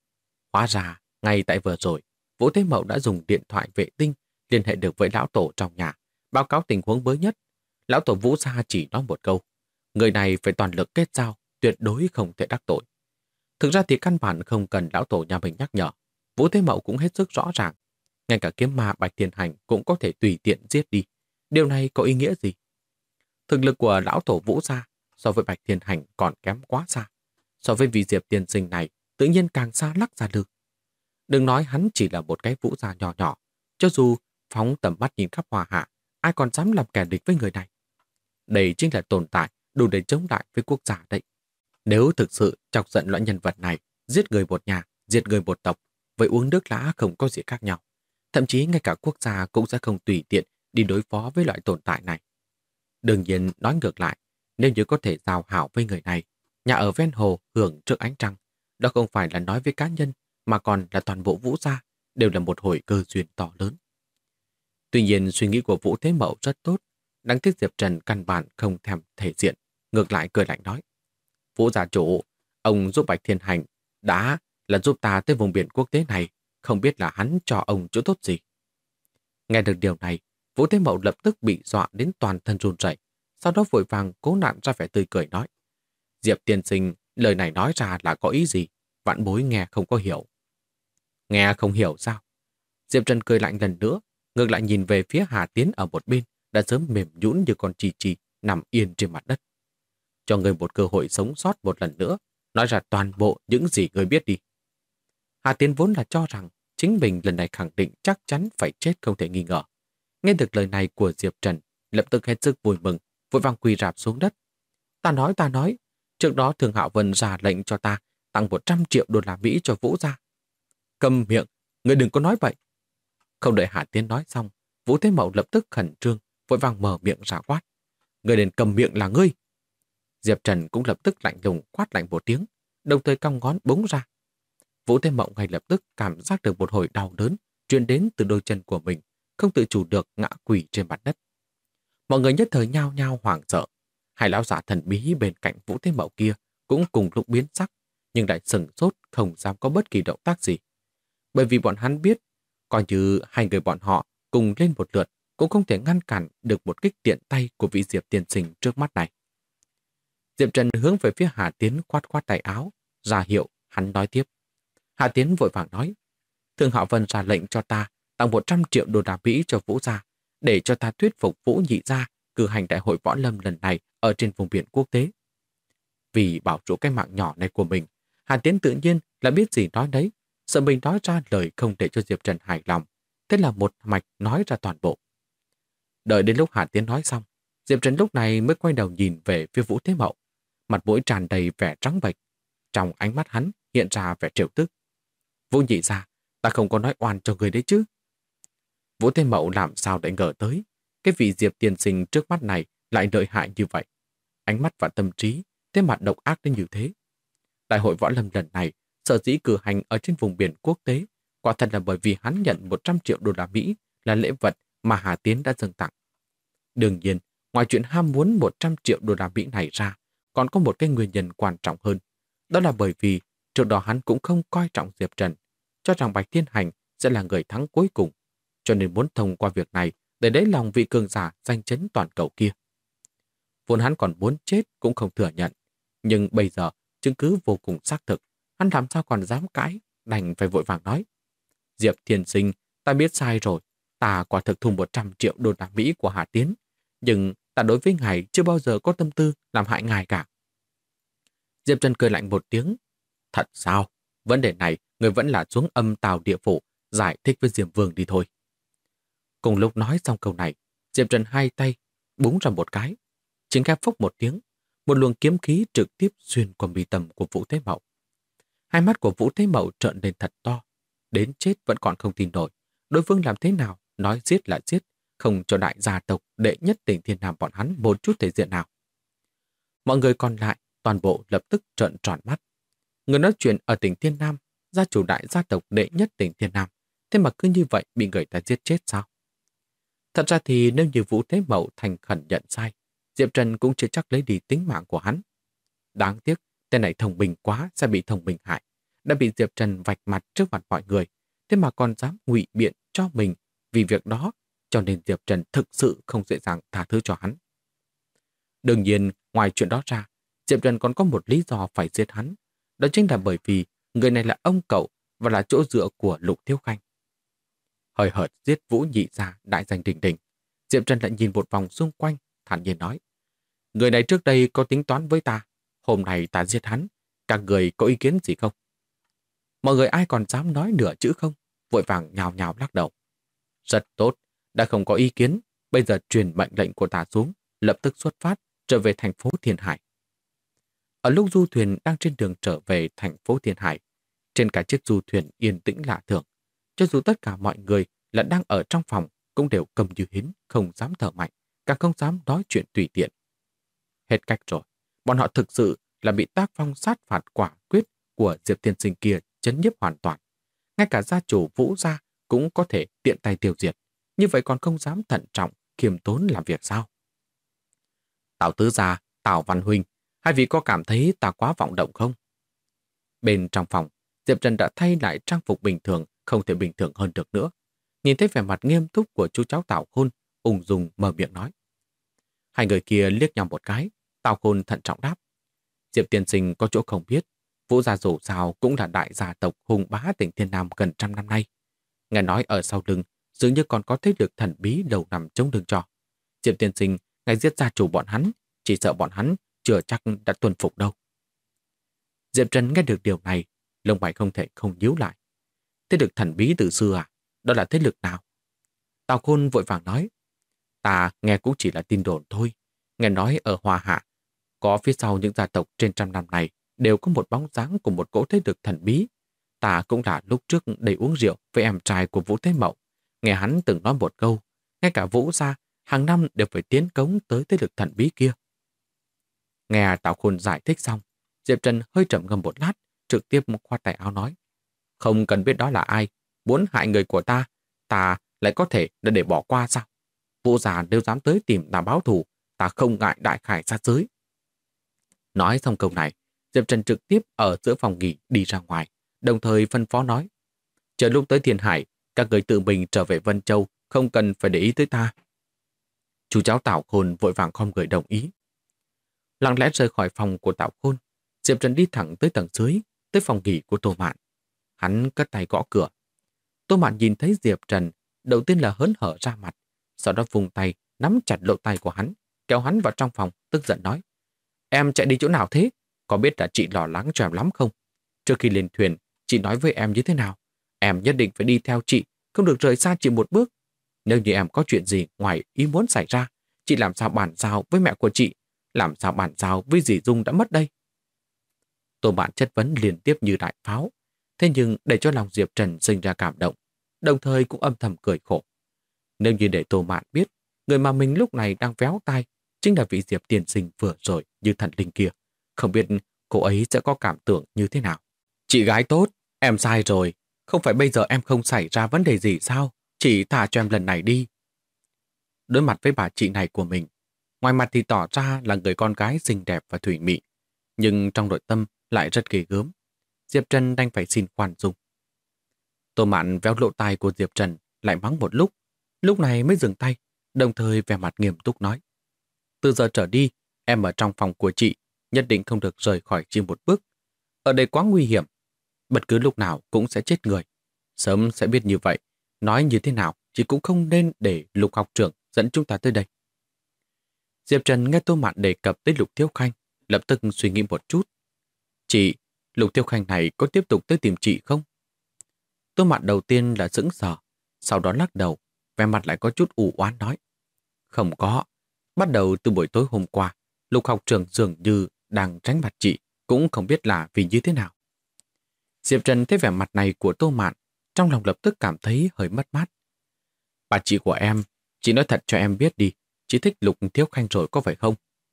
Hóa ra, ngay tại vừa rồi, Vũ Thế Mậu đã dùng điện thoại vệ tinh liên hệ được với lão tổ trong nhà, báo cáo tình huống mới nhất. Lão tổ Vũ gia chỉ nói một câu, người này phải toàn lực kết giao, tuyệt đối không thể đắc tội. Thực ra thì căn bản không cần lão tổ nhà mình nhắc nhở, Vũ Thế Mậu cũng hết sức rõ ràng. Ngay cả kiếm ma Bạch Thiên Hành cũng có thể tùy tiện giết đi. Điều này có ý nghĩa gì? Thực lực của lão tổ Vũ gia so với Bạch Thiên Hành còn kém quá xa. So với vị Diệp tiên sinh này, tự nhiên càng xa lắc ra được. Đừng nói hắn chỉ là một cái Vũ gia nhỏ nhỏ, cho dù phóng tầm mắt nhìn khắp Hòa Hạ, ai còn dám làm kẻ địch với người này? Đây chính là tồn tại đủ để chống lại với quốc gia đấy. Nếu thực sự chọc giận loại nhân vật này, giết người một nhà, giết người một tộc, vậy uống nước lã không có gì khác nhau. Thậm chí ngay cả quốc gia cũng sẽ không tùy tiện đi đối phó với loại tồn tại này. Đương nhiên nói ngược lại, nếu như có thể giao hảo với người này, nhà ở ven hồ hưởng trước ánh trăng, đó không phải là nói với cá nhân, mà còn là toàn bộ Vũ gia, đều là một hồi cơ duyên to lớn. Tuy nhiên suy nghĩ của Vũ Thế Mậu rất tốt, đáng tiếc Diệp Trần căn bản không thèm thể diện, ngược lại cười lạnh nói. Vũ gia chủ, ông giúp Bạch Thiên Hành đã là giúp ta tới vùng biển quốc tế này, không biết là hắn cho ông chỗ tốt gì. Nghe được điều này, Vũ Thế Mậu lập tức bị dọa đến toàn thân run rẩy, sau đó vội vàng cố nặn ra vẻ tươi cười nói. Diệp tiên sinh, lời này nói ra là có ý gì? Vạn bối nghe không có hiểu. Nghe không hiểu sao? Diệp Trần cười lạnh lần nữa, ngược lại nhìn về phía Hà Tiến ở một bên, đã sớm mềm nhũn như con chì chì nằm yên trên mặt đất. Cho người một cơ hội sống sót một lần nữa, nói ra toàn bộ những gì người biết đi. Hà Tiến vốn là cho rằng chính mình lần này khẳng định chắc chắn phải chết không thể nghi ngờ. Nghe được lời này của Diệp Trần, lập tức hết sức vui mừng, vội vàng quỳ rạp xuống đất. Ta nói, trước đó Thường Hạo Vân ra lệnh cho ta tặng 100 triệu đô la Mỹ cho Vũ gia. Cầm miệng, người đừng có nói vậy. Không đợi Hà Tiến nói xong, Vũ Thế Mậu lập tức khẩn trương, vội vàng mở miệng ra quát. Người đến cầm miệng là ngươi. Diệp Trần cũng lập tức lạnh lùng quát lạnh một tiếng, đồng thời cong ngón búng ra. Vũ Thế Mậu ngay lập tức cảm giác được một hồi đau đớn truyền đến từ đôi chân của mình, không tự chủ được ngã quỳ trên mặt đất. Mọi người nhất thời nhao nhao hoảng sợ. Hai lão giả thần bí bên cạnh Vũ Thế Mậu kia cũng cùng lúc biến sắc, nhưng lại sừng sốt không dám có bất kỳ động tác gì. Bởi vì bọn hắn biết, coi như hai người bọn họ cùng lên một lượt cũng không thể ngăn cản được một kích tiện tay của vị Diệp tiên sinh trước mắt này. Diệp Trần hướng về phía Hà Tiến khoát khoát tay áo, ra hiệu, hắn nói tiếp. Hà Tiến vội vàng nói, Thường Hạo Vân ra lệnh cho ta tặng 100 triệu đô la Mỹ cho Vũ gia, để cho ta thuyết phục Vũ nhị gia cử hành đại hội võ lâm lần này ở trên vùng biển quốc tế. Vì bảo trụ cái mạng nhỏ này của mình, Hà Tiến tự nhiên là biết gì nói đấy, sợ mình nói ra lời không để cho Diệp Trần hài lòng, thế là một mạch nói ra toàn bộ. Đợi đến lúc Hà Tiến nói xong, Diệp Trần lúc này mới quay đầu nhìn về phía Vũ Thế Mậu, mặt mũi tràn đầy vẻ trắng bệch, trong ánh mắt hắn hiện ra vẻ trêu tức. Vũ nhị gia, ta không có nói oan cho người đấy chứ. Vũ Thế Mậu làm sao để ngờ tới, cái vị Diệp tiên sinh trước mắt này lại lợi hại như vậy. Ánh mắt và tâm trí, thế mặt độc ác đến như thế. Đại hội võ lâm lần này, sở dĩ cử hành ở trên vùng biển quốc tế, quả thật là bởi vì hắn nhận 100 triệu đô la Mỹ là lễ vật mà Hà Tiến đã dâng tặng. Đương nhiên, ngoài chuyện ham muốn 100 triệu đô la Mỹ này ra, còn có một cái nguyên nhân quan trọng hơn. Đó là bởi vì trước đó hắn cũng không coi trọng Diệp Trần, cho rằng Bạch Thiên Hành sẽ là người thắng cuối cùng, cho nên muốn thông qua việc này để lấy lòng vị cường giả danh chấn toàn cầu kia. Vốn hắn còn muốn chết cũng không thừa nhận, nhưng bây giờ chứng cứ vô cùng xác thực, hắn làm sao còn dám cãi, đành phải vội vàng nói. Diệp Thiên Sinh, ta biết sai rồi, ta quả thực thu 100 triệu đô la Mỹ của Hà Tiến, nhưng ta đối với ngài chưa bao giờ có tâm tư làm hại ngài cả. Diệp Trần cười lạnh một tiếng. Thật sao? Vấn đề này người vẫn là xuống âm tào địa phủ, giải thích với Diệp Vương đi thôi. Cùng lúc nói xong câu này, Diệp Trần hai tay búng ra một cái. Chính khép phốc một tiếng, một luồng kiếm khí trực tiếp xuyên qua mi tâm của Vũ Thế Mậu. Hai mắt của Vũ Thế Mậu trợn lên thật to, đến chết vẫn còn không tin nổi. Đối phương làm thế nào, nói giết là giết, không cho đại gia tộc đệ nhất tỉnh Thiên Nam bọn hắn một chút thể diện nào. Mọi người còn lại, toàn bộ lập tức trợn tròn mắt. Người nói chuyện ở tỉnh Thiên Nam, gia chủ đại gia tộc đệ nhất tỉnh Thiên Nam, thế mà cứ như vậy bị người ta giết chết sao? Thật ra thì nếu như Vũ Thế Mậu thành khẩn nhận sai, Diệp Trần cũng chưa chắc lấy đi tính mạng của hắn. Đáng tiếc, tên này thông minh quá sẽ bị thông minh hại. Đã bị Diệp Trần vạch mặt trước mặt mọi người, thế mà còn dám ngụy biện cho mình vì việc đó, cho nên Diệp Trần thực sự không dễ dàng tha thứ cho hắn. Đương nhiên, ngoài chuyện đó ra, Diệp Trần còn có một lý do phải giết hắn. Đó chính là bởi vì người này là ông cậu và là chỗ dựa của Lục Thiếu Khanh. Hời hợt giết Vũ Nhị gia đại danh đình đình, Diệp Trần lại nhìn một vòng xung quanh, thản nhiên nói. Người này trước đây có tính toán với ta, hôm nay ta giết hắn, các người có ý kiến gì không? Mọi người ai còn dám nói nửa chữ không? Vội vàng nhào nhào lắc đầu. Rất tốt, đã không có ý kiến, bây giờ truyền mệnh lệnh của ta xuống, lập tức xuất phát, trở về thành phố Thiên Hải. Ở lúc du thuyền đang trên đường trở về thành phố Thiên Hải, trên cả chiếc du thuyền yên tĩnh lạ thường, cho dù tất cả mọi người là đang ở trong phòng cũng đều cầm như hến, không dám thở mạnh, càng không dám nói chuyện tùy tiện. Hết cách rồi, bọn họ thực sự là bị tác phong sát phạt quả quyết của Diệp Tiên Sinh kia chấn nhiếp hoàn toàn. Ngay cả gia chủ Vũ gia cũng có thể tiện tay tiêu diệt, như vậy còn không dám thận trọng, khiêm tốn làm việc sao? Tào tứ gia, Tào Văn Huynh, hai vị có cảm thấy ta quá vọng động không? Bên trong phòng, Diệp Trần đã thay lại trang phục bình thường, không thể bình thường hơn được nữa. Nhìn thấy vẻ mặt nghiêm túc của chú cháu Tào Khôn, ung dung mở miệng nói. Hai người kia liếc nhau một cái, Tào Khôn thận trọng đáp. Diệp Tiên Sinh có chỗ không biết, Vũ gia dù sao cũng là đại gia tộc hùng bá tỉnh Thiên Nam gần 100 năm nay. Nghe nói ở sau lưng, dường như còn có thế lực thần bí đầu nằm chống lưng cho. Diệp Tiên Sinh, ngài giết gia chủ bọn hắn, chỉ sợ bọn hắn chưa chắc đã tuân phục đâu. Diệp Trần nghe được điều này, lông mày không thể không nhíu lại. Thế lực thần bí từ xưa à? Đó là thế lực nào? Tào Khôn vội vàng nói. Ta nghe cũng chỉ là tin đồn thôi. Nghe nói ở Hoa Hạ, có phía sau những gia tộc trên 100 năm này đều có một bóng dáng của một cỗ thế lực thần bí. Ta cũng là lúc trước đầy uống rượu với em trai của Vũ Thế Mậu. Nghe hắn từng nói một câu, ngay cả Vũ gia hàng năm đều phải tiến cống tới thế lực thần bí kia. Nghe Tào Khôn giải thích xong, Diệp Trần hơi trầm ngâm một lát, trực tiếp khoát tay áo nói. Không cần biết đó là ai, muốn hại người của ta, ta lại có thể để bỏ qua sao? Vũ gia nếu dám tới tìm ta báo thù, ta không ngại đại khải sát giới. Nói xong câu này, Diệp Trần trực tiếp ở giữa phòng nghỉ đi ra ngoài, đồng thời phân phó nói. Chờ lúc tới Thiên Hải, các người tự mình trở về Vân Châu, không cần phải để ý tới ta. Chú cháu Tào Khôn vội vàng khom người đồng ý. Lặng lẽ rời khỏi phòng của Tào Khôn, Diệp Trần đi thẳng tới tầng dưới, tới phòng nghỉ của Tô Mạn. Hắn cất tay gõ cửa. Tô Mạn nhìn thấy Diệp Trần, đầu tiên là hớn hở ra mặt, sau đó vùng tay nắm chặt lỗ tay của hắn, kéo hắn vào trong phòng, tức giận nói. Em chạy đi chỗ nào thế? Có biết là chị lo lắng cho em lắm không? Trước khi lên thuyền, chị nói với em như thế nào? Em nhất định phải đi theo chị, không được rời xa chị một bước. Nếu như em có chuyện gì ngoài ý muốn xảy ra, chị làm sao bàn giao với mẹ của chị? Làm sao bàn giao với dì Dung đã mất đây? Tô Mạn chất vấn liên tiếp như đại pháo. Thế nhưng để cho lòng Diệp Trần sinh ra cảm động, đồng thời cũng âm thầm cười khổ. Nếu như để Tô Mạn biết, người mà mình lúc này đang véo tai chính là vị Diệp tiên sinh vừa rồi như thần linh kia. Không biết cô ấy sẽ có cảm tưởng như thế nào. Chị gái tốt, em sai rồi. Không phải bây giờ em không xảy ra vấn đề gì sao? Chị thả cho em lần này đi. Đối mặt với bà chị này của mình, ngoài mặt thì tỏ ra là người con gái xinh đẹp và thủy mị, nhưng trong nội tâm lại rất ghê gớm. Diệp Trần đành phải xin khoan dung. Tô Mạn véo lỗ tai của Diệp Trần lại mắng một lúc này mới dừng tay, đồng thời vẻ mặt nghiêm túc nói. Từ giờ trở đi, em ở trong phòng của chị, nhất định không được rời khỏi chỉ một bước. Ở đây quá nguy hiểm, bất cứ lúc nào cũng sẽ chết người. Sớm sẽ biết như vậy, nói như thế nào chị cũng không nên để Lục học trưởng dẫn chúng ta tới đây. Diệp Trần nghe Tô Mạn đề cập tới Lục Thiếu Khanh, lập tức suy nghĩ một chút. Chị, Lục Thiếu Khanh này có tiếp tục tới tìm chị không? Tô Mạn đầu tiên là sững sờ, sau đó lắc đầu, vẻ mặt lại có chút u oán nói. Không có, bắt đầu từ buổi tối hôm qua, Lục học trưởng dường như đang tránh mặt chị, cũng không biết là vì như thế nào. Diệp Trần thấy vẻ mặt này của Tô Mạn, trong lòng lập tức cảm thấy hơi mất mát. Bà chị của em, chị nói thật cho em biết đi, chị thích Lục Thiếu Khanh rồi có phải không?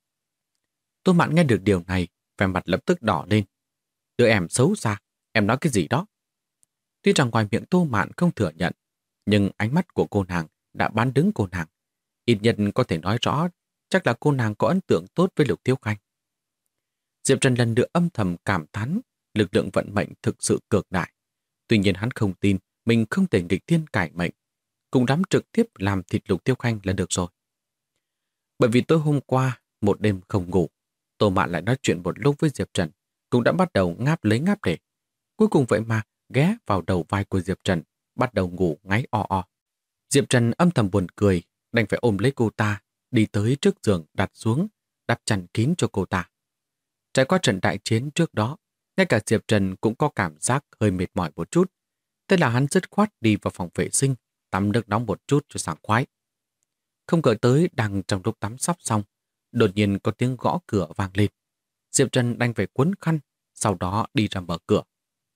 Tô Mạn nghe được điều này, vẻ mặt lập tức đỏ lên. Đứa em xấu xa, em nói cái gì đó? Tuy rằng ngoài miệng Tô Mạn không thừa nhận, nhưng ánh mắt của cô nàng đã bán đứng cô nàng. Ít nhất có thể nói rõ, chắc là cô nàng có ấn tượng tốt với Lục Thiếu Khanh. Diệp Trần lần nữa âm thầm cảm thán, lực lượng vận mệnh thực sự cực đại. Tuy nhiên hắn không tin mình không thể nghịch thiên cải mệnh, cùng đắm trực tiếp làm thịt Lục Thiếu Khanh là được rồi. Bởi vì tối hôm qua, một đêm không ngủ, Tô Mạn lại nói chuyện một lúc với Diệp Trần, cũng đã bắt đầu ngáp lấy ngáp để. Cuối cùng vậy mà ghé vào đầu vai của Diệp Trần, bắt đầu ngủ ngáy o o. Diệp Trần âm thầm buồn cười, đành phải ôm lấy cô ta, đi tới trước giường đặt xuống, đắp chăn kín cho cô ta. Trải qua trận đại chiến trước đó, ngay cả Diệp Trần cũng có cảm giác hơi mệt mỏi một chút. Thế là hắn dứt khoát đi vào phòng vệ sinh, tắm nước nóng một chút cho sảng khoái. Không ngờ tới đang trong lúc tắm sắp xong, đột nhiên có tiếng gõ cửa vang lên. Diệp Trần đành phải cuốn khăn, sau đó đi ra mở cửa.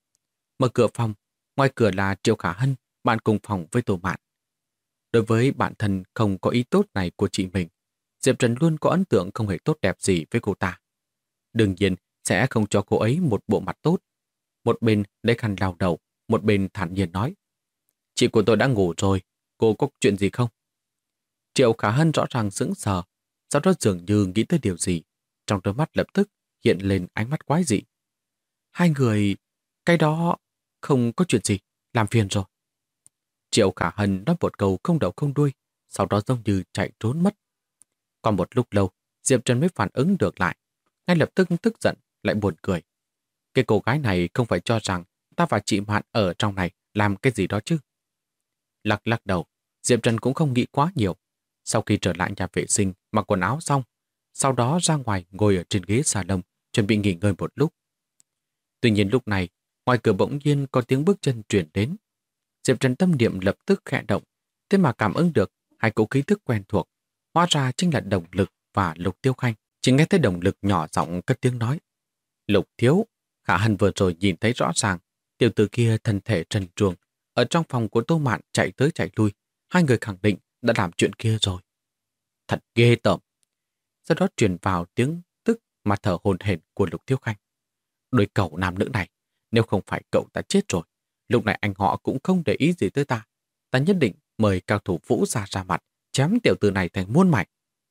Mở cửa phòng, ngoài cửa là Triệu Khả Hân, bạn cùng phòng với Tô Mạn. Đối với bạn thân không có ý tốt này của chị mình, Diệp Trần luôn có ấn tượng không hề tốt đẹp gì với cô ta. Đương nhiên sẽ không cho cô ấy một bộ mặt tốt. Một bên lấy khăn lau đầu, một bên thản nhiên nói. Chị của tôi đã ngủ rồi, cô có chuyện gì không? Triệu Khả Hân rõ ràng sững sờ, sau đó dường như nghĩ tới điều gì. Trong đôi mắt lập tức hiện lên ánh mắt quái dị. Hai người, cái đó không có chuyện gì, làm phiền rồi. Triệu Khả Hân nói một câu không đầu không đuôi, sau đó giống như chạy trốn mất. Còn một lúc lâu, Diệp Trần mới phản ứng được lại, ngay lập tức tức giận, lại buồn cười. Cái cô gái này không phải cho rằng ta và chị Mạn ở trong này làm cái gì đó chứ. Lắc lắc đầu, Diệp Trần cũng không nghĩ quá nhiều. Sau khi trở lại nhà vệ sinh, mặc quần áo xong, sau đó ra ngoài ngồi ở trên ghế salon, chuẩn bị nghỉ ngơi một lúc. Tuy nhiên lúc này, ngoài cửa bỗng nhiên có tiếng bước chân truyền đến. Diệp Trần tâm niệm lập tức khẽ động, thế mà cảm ứng được hai cỗ khí thức quen thuộc, hóa ra chính là Đồng Lực và Lục Tiêu Khanh. Chỉ nghe thấy Đồng Lực nhỏ giọng cất tiếng nói. Lục Thiếu, Khả Hân vừa rồi nhìn thấy rõ ràng, tiểu tử kia thân thể trần truồng, ở trong phòng của Tô Mạn chạy tới chạy lui, hai người khẳng định đã làm chuyện kia rồi. Thật ghê tởm. Sau đó truyền vào tiếng tức mà thở hổn hển của Lục Tiêu Khanh. Đôi cậu nam nữ này, nếu không phải cậu ta chết rồi, lúc này anh họ cũng không để ý gì tới ta. Ta nhất định mời cao thủ Vũ ra mặt, chém tiểu tử này thành muôn mảnh.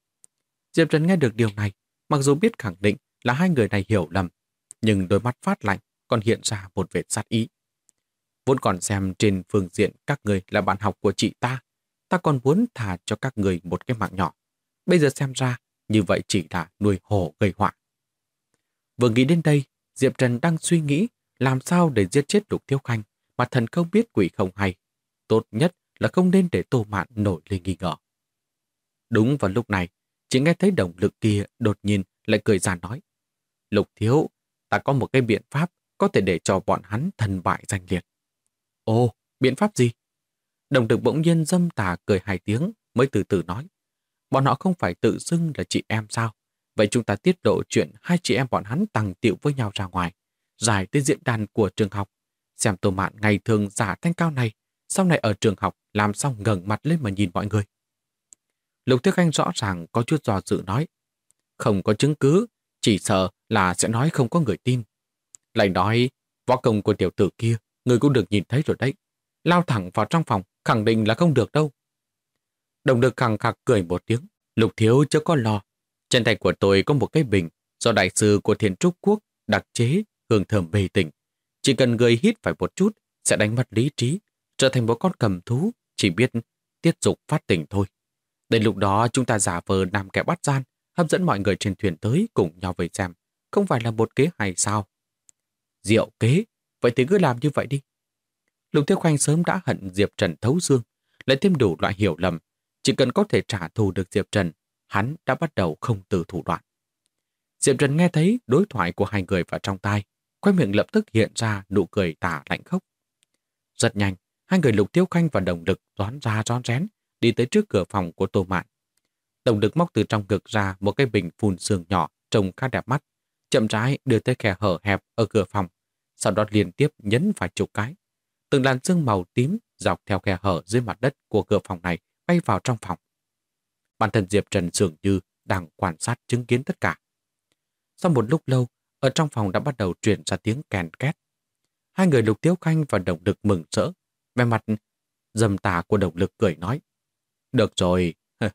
Diệp Trần nghe được điều này, mặc dù biết khẳng định là hai người này hiểu lầm, nhưng đôi mắt phát lạnh còn hiện ra một vệt sát ý. Vốn còn xem trên phương diện các người là bạn học của chị ta còn muốn thả cho các người một cái mạng nhỏ. Bây giờ xem ra, như vậy chỉ là nuôi hổ gây họa. Vừa nghĩ đến đây, Diệp Trần đang suy nghĩ làm sao để giết chết Lục Thiếu Khanh mà thần không biết quỷ không hay. Tốt nhất là không nên để Tô Mạn nổi lên nghi ngờ. Đúng vào lúc này, chỉ nghe thấy Đồng Lực kia đột nhiên lại cười giàn nói. Lục Thiếu, ta có một cái biện pháp có thể để cho bọn hắn thần bại danh liệt. Ồ, biện pháp gì? Đồng Lực bỗng nhiên dâm tà cười hai tiếng mới từ từ nói. Bọn họ không phải tự xưng là chị em sao? Vậy chúng ta tiết lộ chuyện hai chị em bọn hắn tằng tiệu với nhau ra ngoài, giải tới diễn đàn của trường học. Xem Tô Mạn ngày thường giả thanh cao này, sau này ở trường học làm sao ngẩng mặt lên mà nhìn mọi người. Lục Thiếu Khanh rõ ràng có chút do dự nói. Không có chứng cứ, chỉ sợ là sẽ nói không có người tin. Lại nói, võ công của tiểu tử kia Người cũng được nhìn thấy rồi đấy. Lao thẳng vào trong phòng, khẳng định là không được đâu. Đồng Lực khẳng khặc cười một tiếng. Lục thiếu chớ có lo. Trên tay của tôi có một cái bình do đại sư của Thiên Trúc Quốc đặc chế, hương thơm mê tình. Chỉ cần người hít phải một chút sẽ đánh mất lý trí, trở thành một con cầm thú, chỉ biết tiết dục phát tình thôi. Đến lúc đó chúng ta giả vờ làm kẻ bắt gian, hấp dẫn mọi người trên thuyền tới cùng nhau về xem. Không phải là một kế hay sao? Diệu kế, vậy thì cứ làm như vậy đi. Lục Thiếu Khanh sớm đã hận Diệp Trần thấu xương, lại thêm đủ loại hiểu lầm. Chỉ cần có thể trả thù được Diệp Trần, hắn đã bắt đầu không từ thủ đoạn. Diệp Trần nghe thấy đối thoại của hai người vào trong tai, khóe miệng lập tức hiện ra nụ cười tà lạnh khốc. Rất nhanh, hai người Lục Thiếu Khanh và Đồng Lực toán ra rón rén, đi tới trước cửa phòng của Tô Mạn. Đồng Lực móc từ trong ngực ra một cái bình phun sương nhỏ trông khá đẹp mắt, chậm rãi đưa tới khe hở hẹp ở cửa phòng, sau đó liên tiếp nhấn vài chục cái. Từng làn sương màu tím dọc theo khe hở dưới mặt đất của cửa phòng này bay vào trong phòng. Bản thân Diệp Trần dường như đang quan sát chứng kiến tất cả. Sau một lúc lâu, ở trong phòng đã bắt đầu truyền ra tiếng kèn két. Hai người Lục Thiếu Khanh và Đồng Lực mừng rỡ, vẻ mặt dầm tà của Đồng Lực cười nói. Được rồi,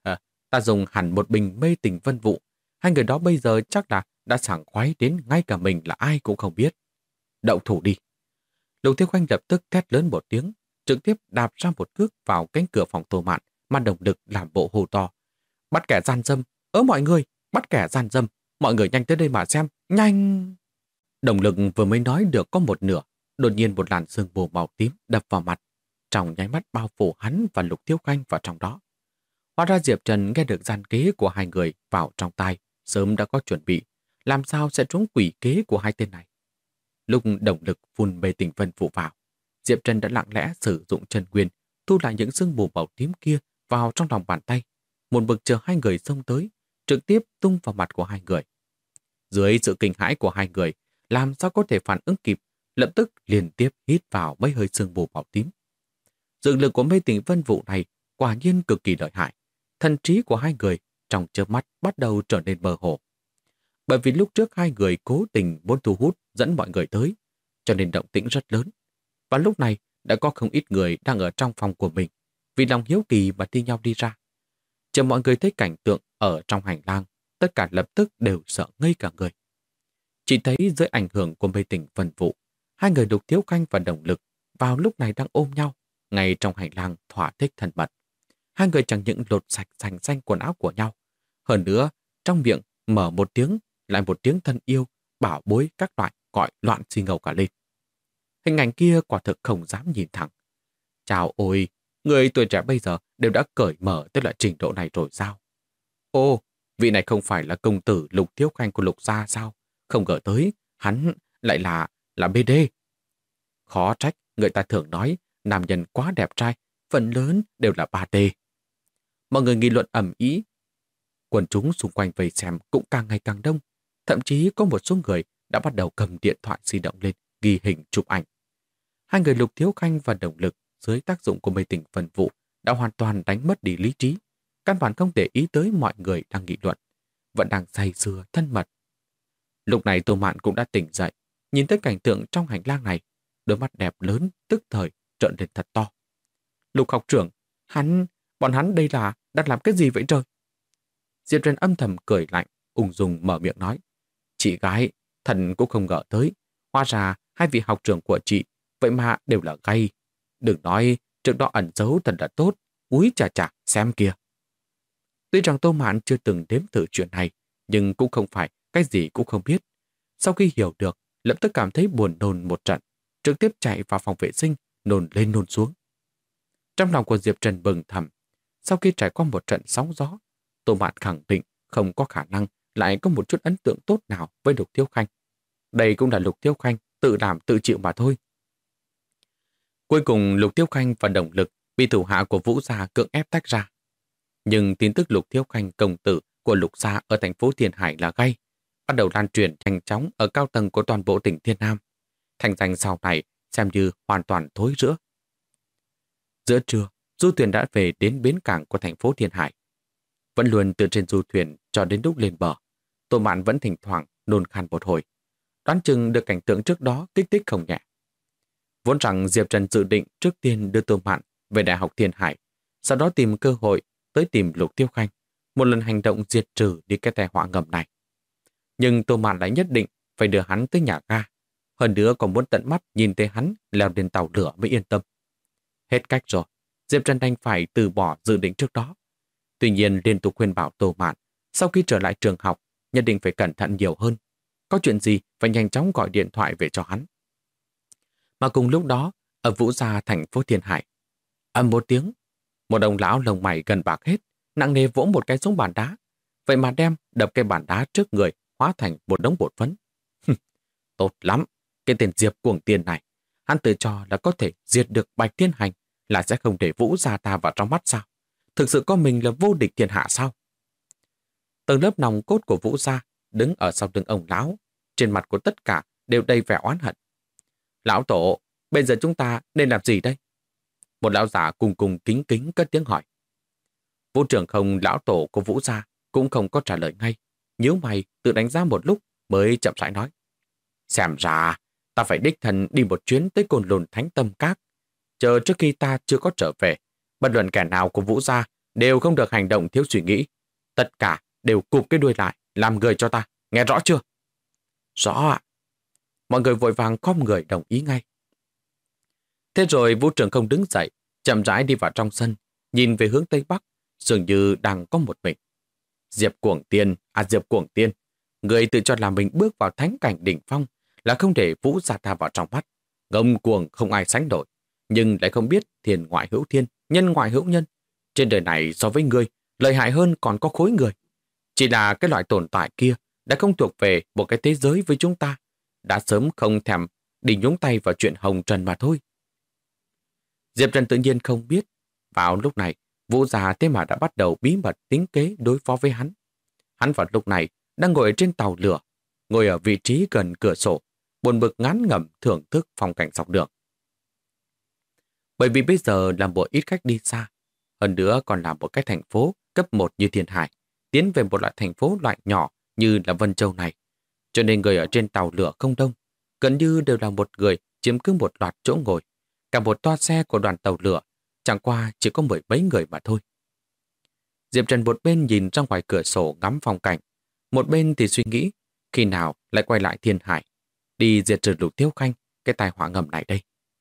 ta dùng hẳn một bình mê tình vân vụ. Hai người đó bây giờ chắc là đã sảng khoái đến ngay cả mình là ai cũng không biết. Đậu thủ đi. Lục Thiếu Khanh lập tức thét lớn một tiếng, trực tiếp đạp ra một cước vào cánh cửa phòng Tô Mạn, mà Đồng Lực làm bộ hô to. Bắt kẻ gian dâm, mọi người, bắt kẻ gian dâm, mọi người nhanh tới đây mà xem, nhanh! Đồng Lực vừa mới nói được có một nửa, đột nhiên một làn sương mù màu tím đập vào mặt, trong nháy mắt bao phủ hắn và Lục Thiếu Khanh vào trong đó. Hóa ra Diệp Trần nghe được gian kế của hai người vào trong tai, sớm đã có chuẩn bị, làm sao sẽ trúng quỷ kế của hai tên này. Lúc Đồng Lực phun mê tình vân vụ vào, Diệp Trần đã lặng lẽ sử dụng chân nguyên, thu lại những sương mù màu tím kia vào trong lòng bàn tay, một bực chờ hai người xông tới, trực tiếp tung vào mặt của hai người. Dưới sự kinh hãi của hai người, làm sao có thể phản ứng kịp, lập tức liên tiếp hít vào mấy hơi sương mù màu tím. Dược lực của mê tình vân vụ này quả nhiên cực kỳ lợi hại. Thần trí của hai người trong chớp mắt bắt đầu trở nên mơ hồ. Bởi vì lúc trước hai người cố tình muốn thu hút dẫn mọi người tới, cho nên động tĩnh rất lớn. Và lúc này đã có không ít người đang ở trong phòng của mình, vì lòng hiếu kỳ mà thi nhau đi ra. Chờ mọi người thấy cảnh tượng ở trong hành lang, tất cả lập tức đều sợ ngây cả người. Chỉ thấy dưới ảnh hưởng của mê tình vân vụ, hai người Lục Thiếu Khanh và Đồng Lực vào lúc này đang ôm nhau, ngay trong hành lang thỏa thích thân mật. Hai người chẳng những lột sạch sành xanh quần áo của nhau, hơn nữa trong miệng mở một tiếng lại một tiếng thân yêu, bảo bối các loại gọi loạn xì ngầu cả lên. Hình ảnh kia quả thực không dám nhìn thẳng. Chào ôi, người tuổi trẻ bây giờ đều đã cởi mở tới loại trình độ này rồi sao? Ô, vị này không phải là công tử Lục Thiếu Khanh của Lục gia sao? Không ngờ tới, hắn lại là BD. Khó trách, người ta thường nói, nam nhân quá đẹp trai, phần lớn đều là 3D. Mọi người nghị luận ầm ĩ. Quần chúng xung quanh vây xem cũng càng ngày càng đông. Thậm chí có một số người đã bắt đầu cầm điện thoại di động lên, ghi hình chụp ảnh. Hai người Lục Thiếu Khanh và Đồng Lực dưới tác dụng của mê tình vân vụ đã hoàn toàn đánh mất đi lý trí, căn bản không để ý tới mọi người đang nghị luận, vẫn đang say sưa thân mật. Lúc này Tô Mạn cũng đã tỉnh dậy, nhìn tới cảnh tượng trong hành lang này, đôi mắt đẹp lớn tức thời trợn lên thật to. Lục học trưởng, bọn hắn đây là đang làm cái gì vậy trời? Diệp Trần âm thầm cười lạnh, ung dung mở miệng nói. Chị gái, thần cũng không ngờ tới, hóa ra hai vị học trưởng của chị vậy mà đều là gay. Đừng nói trước đó ẩn giấu thật là tốt, úi chà chà, xem kìa. Tuy rằng Tô Mạn chưa từng đếm thử chuyện này, nhưng cũng không phải cái gì cũng không biết. Sau khi hiểu được, lập tức cảm thấy buồn nôn một trận, trực tiếp chạy vào phòng vệ sinh, nôn lên nôn xuống. Trong lòng của Diệp Trần bừng thầm, sau khi trải qua một trận sóng gió, Tô Mạn khẳng định không có khả năng lại có một chút ấn tượng tốt nào với Lục Thiếu Khanh. Đây cũng là Lục Thiếu Khanh tự làm tự chịu mà thôi. Cuối cùng Lục Thiếu Khanh và Đồng Lực bị thủ hạ của Vũ gia cưỡng ép tách ra. Nhưng tin tức Lục Thiếu Khanh công tử của Lục gia ở thành phố Thiên Hải là gay, bắt đầu lan truyền nhanh chóng ở cao tầng của toàn bộ tỉnh Thiên Nam. Thành danh sau này xem như hoàn toàn thối rữa. Giữa trưa, du thuyền đã về đến bến cảng của thành phố Thiên Hải. Vẫn luôn từ trên du thuyền cho đến lúc lên bờ, Tô Mạn vẫn thỉnh thoảng nôn khan một hồi. Đoán chừng được cảnh tượng trước đó kích thích không nhẹ. Vốn rằng Diệp Trần dự định trước tiên đưa Tô Mạn về Đại học Thiên Hải, sau đó tìm cơ hội tới tìm Lục Tiêu Khanh, một lần hành động diệt trừ đi cái tai họa ngầm này. Nhưng Tô Mạn lại nhất định phải đưa hắn tới nhà ga, hơn nữa còn muốn tận mắt nhìn thấy hắn leo lên tàu lửa mới yên tâm. Hết cách rồi, Diệp Trần đành phải từ bỏ dự định trước đó. Tuy nhiên liên tục khuyên bảo Tô Mạn sau khi trở lại trường học nhất định phải cẩn thận nhiều hơn. Có chuyện gì phải nhanh chóng gọi điện thoại về cho hắn. Mà cùng lúc đó, ở Vũ Gia thành phố Thiên Hải, ầm một tiếng, một ông lão lông mày gần bạc hết, nặng nề vỗ một cái xuống bàn đá. Vậy mà đem đập cái bàn đá trước người hóa thành một đống bột phấn. Tốt lắm, cái tên Diệp Cuồng Tiên này, hắn tự cho là có thể diệt được Bạch Thiên Hành, là sẽ không để Vũ Gia ta vào trong mắt sao? Thực sự có mình là vô địch thiên hạ sao? Tầng lớp nòng cốt của Vũ Gia đứng ở sau lưng ông lão, trên mặt của tất cả đều đầy vẻ oán hận. Lão tổ, bây giờ chúng ta nên làm gì đây? Một lão giả cùng cùng kính kính cất tiếng hỏi. Vũ trưởng không lão tổ của Vũ Gia cũng không có trả lời ngay, nhíu mày tự đánh giá một lúc mới chậm rãi nói. Xem ra, ta phải đích thân đi một chuyến tới Côn Lôn Thánh Tâm Các. Chờ trước khi ta chưa có trở về, bất luận kẻ nào của Vũ Gia đều không được hành động thiếu suy nghĩ. Tất cả đều cụp cái đuôi lại, làm người cho ta. Nghe rõ chưa? Rõ ạ. Mọi người vội vàng khom người đồng ý ngay. Thế rồi Vũ trưởng không đứng dậy, chậm rãi đi vào trong sân, nhìn về hướng Tây Bắc, dường như đang có một mình. Diệp Cuồng Tiên, người tự cho là mình bước vào thánh cảnh đỉnh phong, là không để Vũ Gia ta vào trong mắt. Ngông cuồng không ai sánh đổi, nhưng lại không biết thiên ngoại hữu thiên, nhân ngoại hữu nhân. Trên đời này so với ngươi, lợi hại hơn còn có khối người. Chỉ là cái loại tồn tại kia đã không thuộc về một cái thế giới với chúng ta, đã sớm không thèm đi nhúng tay vào chuyện hồng trần mà thôi. Diệp Trần tự nhiên không biết, vào lúc này, Vũ Gia thế mà đã bắt đầu bí mật tính kế đối phó với hắn. Hắn vào lúc này đang ngồi trên tàu lửa, ngồi ở vị trí gần cửa sổ, buồn bực ngán ngẩm thưởng thức phong cảnh dọc đường. Bởi vì bây giờ là một ít khách đi xa, hơn nữa còn là một cái thành phố cấp 1 như Thiên Hải, tiến về một loại thành phố loại nhỏ như là Vân Châu này. Cho nên người ở trên tàu lửa không đông, gần như đều là một người chiếm cứ một loạt chỗ ngồi. Cả một toa xe của đoàn tàu lửa, chẳng qua chỉ có 10 mấy người mà thôi. Diệp Trần một bên nhìn ra ngoài cửa sổ ngắm phong cảnh, một bên thì suy nghĩ khi nào lại quay lại Thiên Hải, đi diệt trừ Lục Tiêu Khanh, cái tai họa ngầm này đây.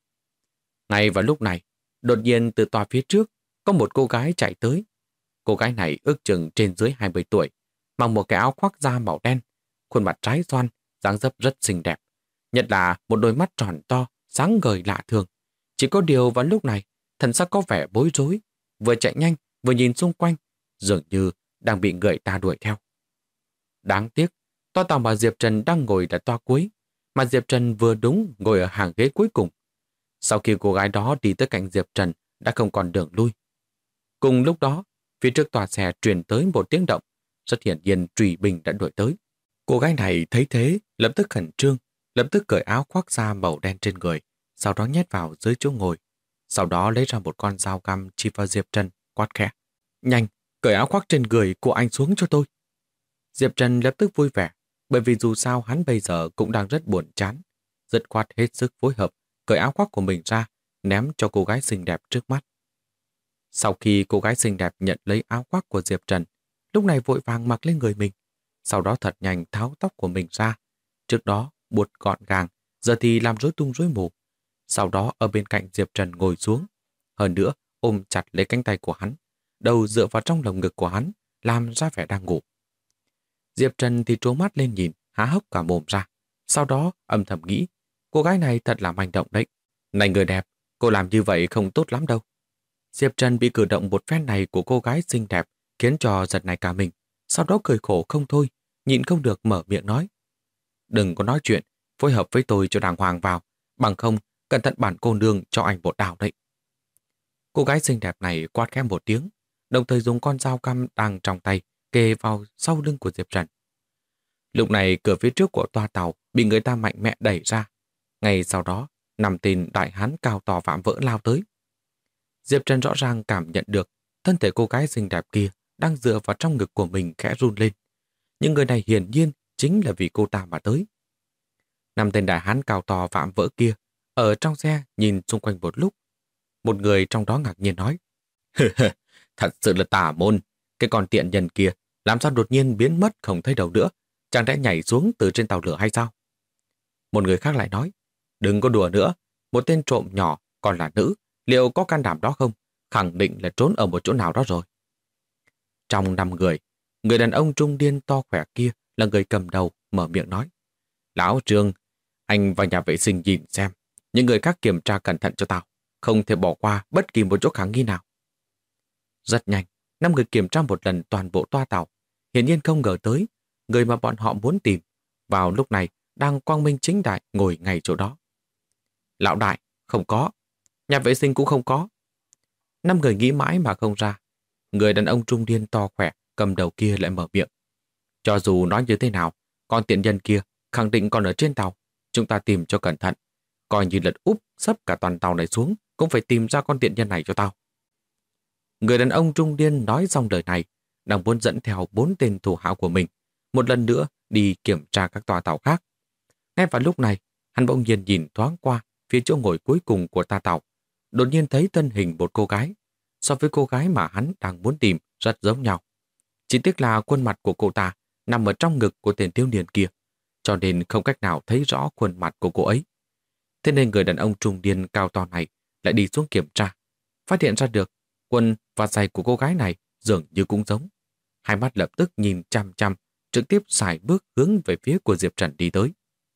Ngay vào lúc này, đột nhiên từ tòa phía trước có một cô gái chạy tới. Cô gái này ước chừng trên dưới 20 tuổi, mặc một cái áo khoác da màu đen, khuôn mặt trái xoan, dáng dấp rất xinh đẹp. Nhất là một đôi mắt tròn to, sáng ngời lạ thường. Chỉ có điều vào lúc này, thần sắc có vẻ bối rối, vừa chạy nhanh, vừa nhìn xung quanh, dường như đang bị người ta đuổi theo. Đáng tiếc, toa tàu mà Diệp Trần đang ngồi là toa cuối, mà Diệp Trần vừa đúng ngồi ở hàng ghế cuối cùng. Sau khi cô gái đó đi tới cạnh Diệp Trần, đã không còn đường lui. Cùng lúc đó, phía trước tòa xe truyền tới một tiếng động, rất hiển nhiên Trùy Bình đã đuổi tới. Cô gái này thấy thế, lập tức khẩn trương, lập tức cởi áo khoác da màu đen trên người, sau đó nhét vào dưới chỗ ngồi. Sau đó lấy ra một con dao găm chỉ vào Diệp Trần, quát khẽ. Nhanh, cởi áo khoác trên người của anh xuống cho tôi. Diệp Trần lập tức vui vẻ, bởi vì dù sao hắn bây giờ cũng đang rất buồn chán. Dứt khoát hết sức phối hợp, cởi áo khoác của mình ra, ném cho cô gái xinh đẹp trước mắt. Sau khi cô gái xinh đẹp nhận lấy áo khoác của Diệp Trần, lúc này vội vàng mặc lên người mình, sau đó thật nhanh tháo tóc của mình ra. Trước đó buộc gọn gàng, giờ thì làm rối tung rối mù. Sau đó ở bên cạnh Diệp Trần ngồi xuống, hơn nữa ôm chặt lấy cánh tay của hắn, đầu dựa vào trong lồng ngực của hắn, làm ra vẻ đang ngủ. Diệp Trần thì trố mắt lên nhìn, há hốc cả mồm ra, sau đó âm thầm nghĩ, cô gái này thật là manh động đấy. Này người đẹp, cô làm như vậy không tốt lắm đâu. Diệp Trần bị cử động một phen này của cô gái xinh đẹp khiến cho giật này cả mình, sau đó cười khổ không thôi, nhịn không được mở miệng nói. Đừng có nói chuyện, phối hợp với tôi cho đàng hoàng vào, bằng không, cẩn thận bản cô nương cho anh một đào đấy. Cô gái xinh đẹp này quát khẽ một tiếng, đồng thời dùng con dao găm đang trong tay kề vào sau lưng của Diệp Trần. Lúc này cửa phía trước của toa tàu bị người ta mạnh mẽ đẩy ra. Ngay sau đó, 5 tên đại hán cao to vạm vỡ lao tới. Diệp Trần rõ ràng cảm nhận được thân thể cô gái xinh đẹp kia đang dựa vào trong ngực của mình khẽ run lên. Nhưng người này hiển nhiên chính là vì cô ta mà tới. 5 tên đại hán cao to vạm vỡ kia Ở trong xe nhìn xung quanh một lúc, một người trong đó ngạc nhiên nói: Thật sự là tà môn, cái con tiện nhân kia làm sao đột nhiên biến mất không thấy đâu nữa, chẳng lẽ nhảy xuống từ trên tàu lửa hay sao? Một người khác lại nói: Đừng có đùa nữa, một tên trộm nhỏ còn là nữ, liệu có can đảm đó không? Khẳng định là trốn ở một chỗ nào đó rồi. Trong 5 người, người đàn ông trung niên to khỏe kia là người cầm đầu, mở miệng nói: Lão Trương, anh vào nhà vệ sinh nhìn xem, những người khác kiểm tra cẩn thận cho tao, không thể bỏ qua bất kỳ một chỗ khả nghi nào. Rất nhanh, 5 người kiểm tra một lần toàn bộ toa tàu, hiển nhiên không ngờ tới người mà bọn họ muốn tìm vào lúc này đang quang minh chính đại ngồi ngay chỗ đó. Lão đại, không có. Nhà vệ sinh cũng không có. 5 người nghĩ mãi mà không ra. Người đàn ông trung niên to khỏe cầm đầu kia lại mở miệng: Cho dù nói như thế nào, con tiện nhân kia khẳng định còn ở trên tàu. Chúng ta tìm cho cẩn thận. Coi như lật úp sấp cả toàn tàu này xuống, cũng phải tìm ra con tiện nhân này cho tao. Người đàn ông trung niên nói xong lời này, đang muốn dẫn theo 4 tên thủ hạ của mình, một lần nữa đi kiểm tra các toa tàu khác. Ngay vào lúc này, hắn bỗng nhiên nhìn thoáng qua phía chỗ ngồi cuối cùng của toa tàu, đột nhiên thấy thân hình một cô gái. So với cô gái mà hắn đang muốn tìm rất giống nhau. Chỉ tiếc là khuôn mặt của cô ta nằm ở trong ngực của tên thiếu niên kia, cho nên không cách nào thấy rõ khuôn mặt của cô ấy. Thế nên người đàn ông trung niên cao to này lại đi xuống kiểm tra, phát hiện ra được quần và giày của cô gái này dường như cũng giống. Hai mắt lập tức nhìn chăm chăm, trực tiếp sải bước hướng về phía của Diệp Trần đi tới.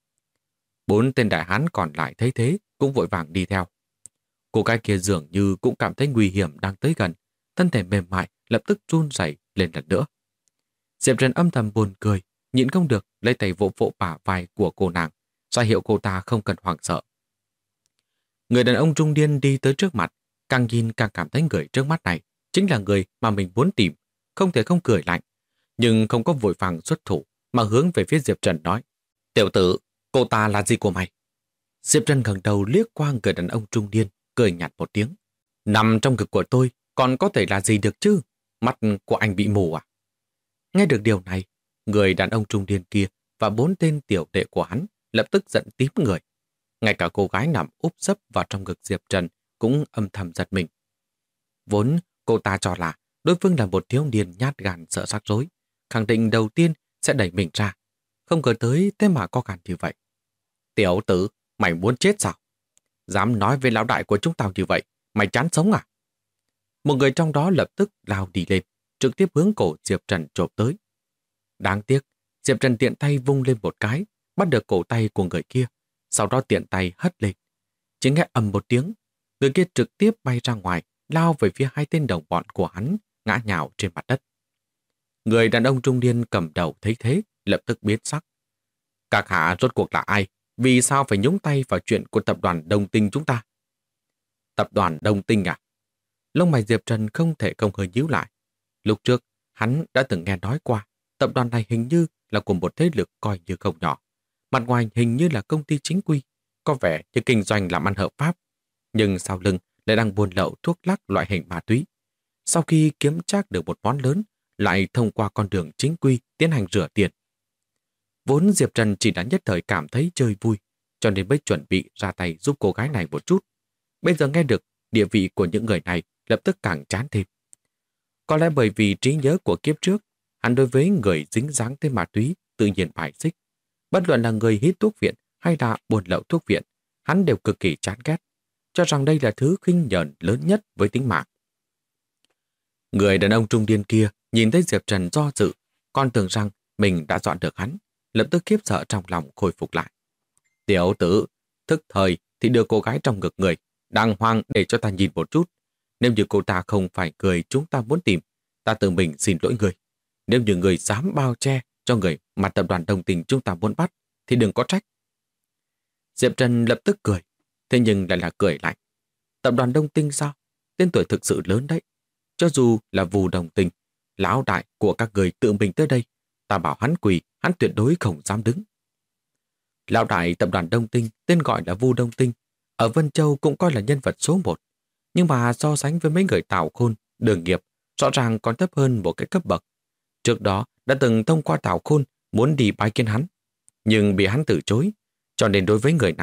4 tên đại hán còn lại thấy thế cũng vội vàng đi theo. Cô gái kia dường như cũng cảm thấy nguy hiểm đang tới gần, thân thể mềm mại lập tức run rẩy lên lần nữa. Diệp Trần âm thầm buồn cười, nhịn không được lấy tay vỗ vỗ bả vai của cô nàng, ra hiệu cô ta không cần hoảng sợ. Người đàn ông trung niên đi tới trước mặt, càng nhìn càng cảm thấy người trước mắt này chính là người mà mình muốn tìm, không thể không cười lạnh, nhưng không có vội vàng xuất thủ mà hướng về phía Diệp Trần nói: Tiểu tử, cô ta là gì của mày? Diệp Trần ngẩng đầu liếc qua người đàn ông trung niên, cười nhạt một tiếng: Nằm trong ngực của tôi còn có thể là gì được chứ? Mắt của anh bị mù à? Nghe được điều này, người đàn ông trung niên kia và 4 tên tiểu đệ của hắn lập tức giận tím người. Ngay cả cô gái nằm úp sấp vào trong ngực Diệp Trần cũng âm thầm giật mình. Vốn cô ta cho là đối phương là một thiếu niên nhát gan sợ rắc rối, khẳng định đầu tiên sẽ đẩy mình ra. Không ngờ tới thế mà có gan như vậy. Tiểu tử, mày muốn chết sao? Dám nói với lão đại của chúng tao như vậy, mày chán sống à? Một người trong đó lập tức lao đi lên, trực tiếp hướng cổ Diệp Trần chộp tới. Đáng tiếc, Diệp Trần tiện tay vung lên một cái, bắt được cổ tay của người kia, sau đó tiện tay hất lên. Chỉ nghe ầm một tiếng, người kia trực tiếp bay ra ngoài, lao về phía 2 tên đồng bọn của hắn, ngã nhào trên mặt đất. Người đàn ông trung niên cầm đầu thấy thế, lập tức biến sắc. Các hạ rốt cuộc là ai? Vì sao phải nhúng tay vào chuyện của tập đoàn Đông Tinh chúng ta? Tập đoàn Đông Tinh à? Lông mày Diệp Trần không thể không hơi nhíu lại. Lúc trước, hắn đã từng nghe nói qua, tập đoàn này hình như là của một thế lực coi như không nhỏ. Mặt ngoài hình như là công ty chính quy, có vẻ như kinh doanh làm ăn hợp pháp, nhưng sau lưng lại đang buôn lậu thuốc lắc loại hình ma túy. Sau khi kiếm trác được một món lớn, lại thông qua con đường chính quy tiến hành rửa tiền. Vốn Diệp Trần chỉ đã nhất thời cảm thấy chơi vui, cho nên mới chuẩn bị ra tay giúp cô gái này một chút. Bây giờ nghe được địa vị của những người này lập tức càng chán thêm. Có lẽ bởi vì trí nhớ của kiếp trước, hắn đối với người dính dáng tới ma túy tự nhiên bài xích. Bất luận là người hít thuốc viện hay là buôn lậu thuốc viện, hắn đều cực kỳ chán ghét, cho rằng đây là thứ khinh nhờn lớn nhất với tính mạng. Người đàn ông trung niên kia nhìn thấy Diệp Trần do dự, còn tưởng rằng mình đã dọn được hắn, lập tức khiếp sợ trong lòng khôi phục lại. Tiểu tử, thức thời thì đưa cô gái trong ngực người, đàng hoàng để cho ta nhìn một chút. Nếu như cô ta không phải người chúng ta muốn tìm, ta tự mình xin lỗi người. Nếu như người dám bao che cho người mà tập đoàn Đông Tinh chúng ta muốn bắt, thì đừng có trách. Diệp Trần lập tức cười, thế nhưng lại là cười lạnh. Tập đoàn Đông Tinh sao? Tên tuổi thực sự lớn đấy. Cho dù là Vu Đông Tinh, lão đại của các người tự mình tới đây, ta bảo hắn quỳ, hắn tuyệt đối không dám đứng. Lão đại tập đoàn Đông Tinh tên gọi là Vu Đông Tinh, ở Vân Châu cũng coi là nhân vật số 1, nhưng mà so sánh với mấy người Tào Khôn, Đường Nghiệp, rõ ràng còn thấp hơn một cái cấp bậc. Trước đó đã từng thông qua Tào Khôn muốn đi bái kiến hắn, nhưng bị hắn từ chối, cho nên đối với người này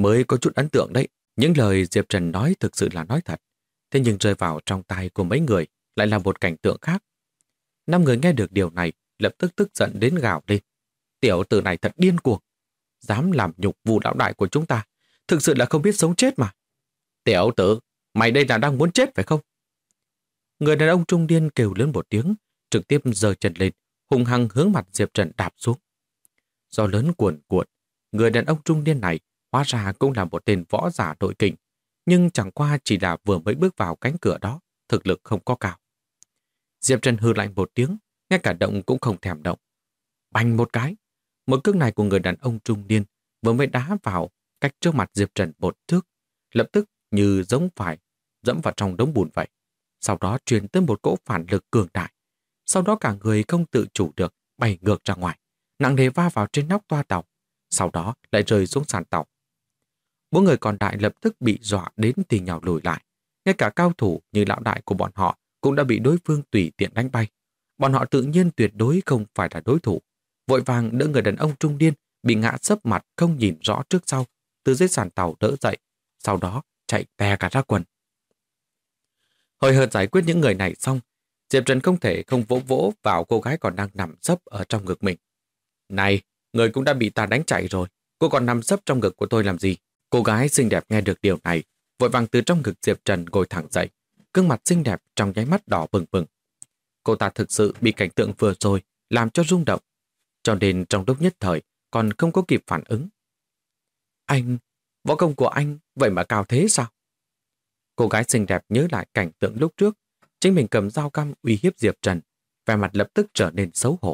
mới có chút ấn tượng đấy. Những lời Diệp Trần nói thực sự là nói thật. Thế nhưng rơi vào trong tai của mấy người lại là một cảnh tượng khác. 5 người nghe được điều này lập tức tức giận đến gào lên. Tiểu tử này thật điên cuồng. Dám làm nhục Vu lão đại của chúng ta. Thực sự là không biết sống chết mà. Tiểu tử, mày đây là đang muốn chết phải không? Người đàn ông trung niên kêu lớn một tiếng, trực tiếp giơ chân lên, hung hăng hướng mặt Diệp Trần đạp xuống. Gió lớn cuồn cuộn, người đàn ông trung niên này hóa ra cũng là một tên võ giả nội kình, nhưng chẳng qua chỉ là vừa mới bước vào cánh cửa đó, thực lực không có cao. Diệp Trần hừ lạnh một tiếng, ngay cả động cũng không thèm động. Bành một cái, một cước này của người đàn ông trung niên vừa mới đá vào cách trước mặt Diệp Trần một thước, lập tức như giống phải dẫm vào trong đống bùn vậy. Sau đó truyền tới một cỗ phản lực cường đại. Sau đó cả người không tự chủ được bay ngược ra ngoài, nặng nề va vào trên nóc toa tàu, sau đó lại rơi xuống sàn tàu. 4 người còn lại lập tức bị dọa đến thì nhào lùi lại. Ngay cả cao thủ như lão đại của bọn họ cũng đã bị đối phương tùy tiện đánh bay. Bọn họ tự nhiên tuyệt đối không phải là đối thủ. Vội vàng đỡ người đàn ông trung niên bị ngã sấp mặt không nhìn rõ trước sau, từ dưới sàn tàu đỡ dậy, sau đó chạy tè cả ra quần. Hồi hợt giải quyết những người này xong, Diệp Trần không thể không vỗ vỗ vào cô gái còn đang nằm sấp ở trong ngực mình. Này, người cũng đã bị ta đánh chạy rồi, cô còn nằm sấp trong ngực của tôi làm gì? Cô gái xinh đẹp nghe được điều này, vội vàng từ trong ngực Diệp Trần ngồi thẳng dậy, gương mặt xinh đẹp trong nháy mắt đỏ bừng bừng. Cô ta thực sự bị cảnh tượng vừa rồi làm cho rung động, cho nên trong lúc nhất thời còn không có kịp phản ứng. Anh, võ công của anh vậy mà cao thế sao? Cô gái xinh đẹp nhớ lại cảnh tượng lúc trước, chính mình cầm dao căm uy hiếp Diệp Trần, vẻ mặt lập tức trở nên xấu hổ.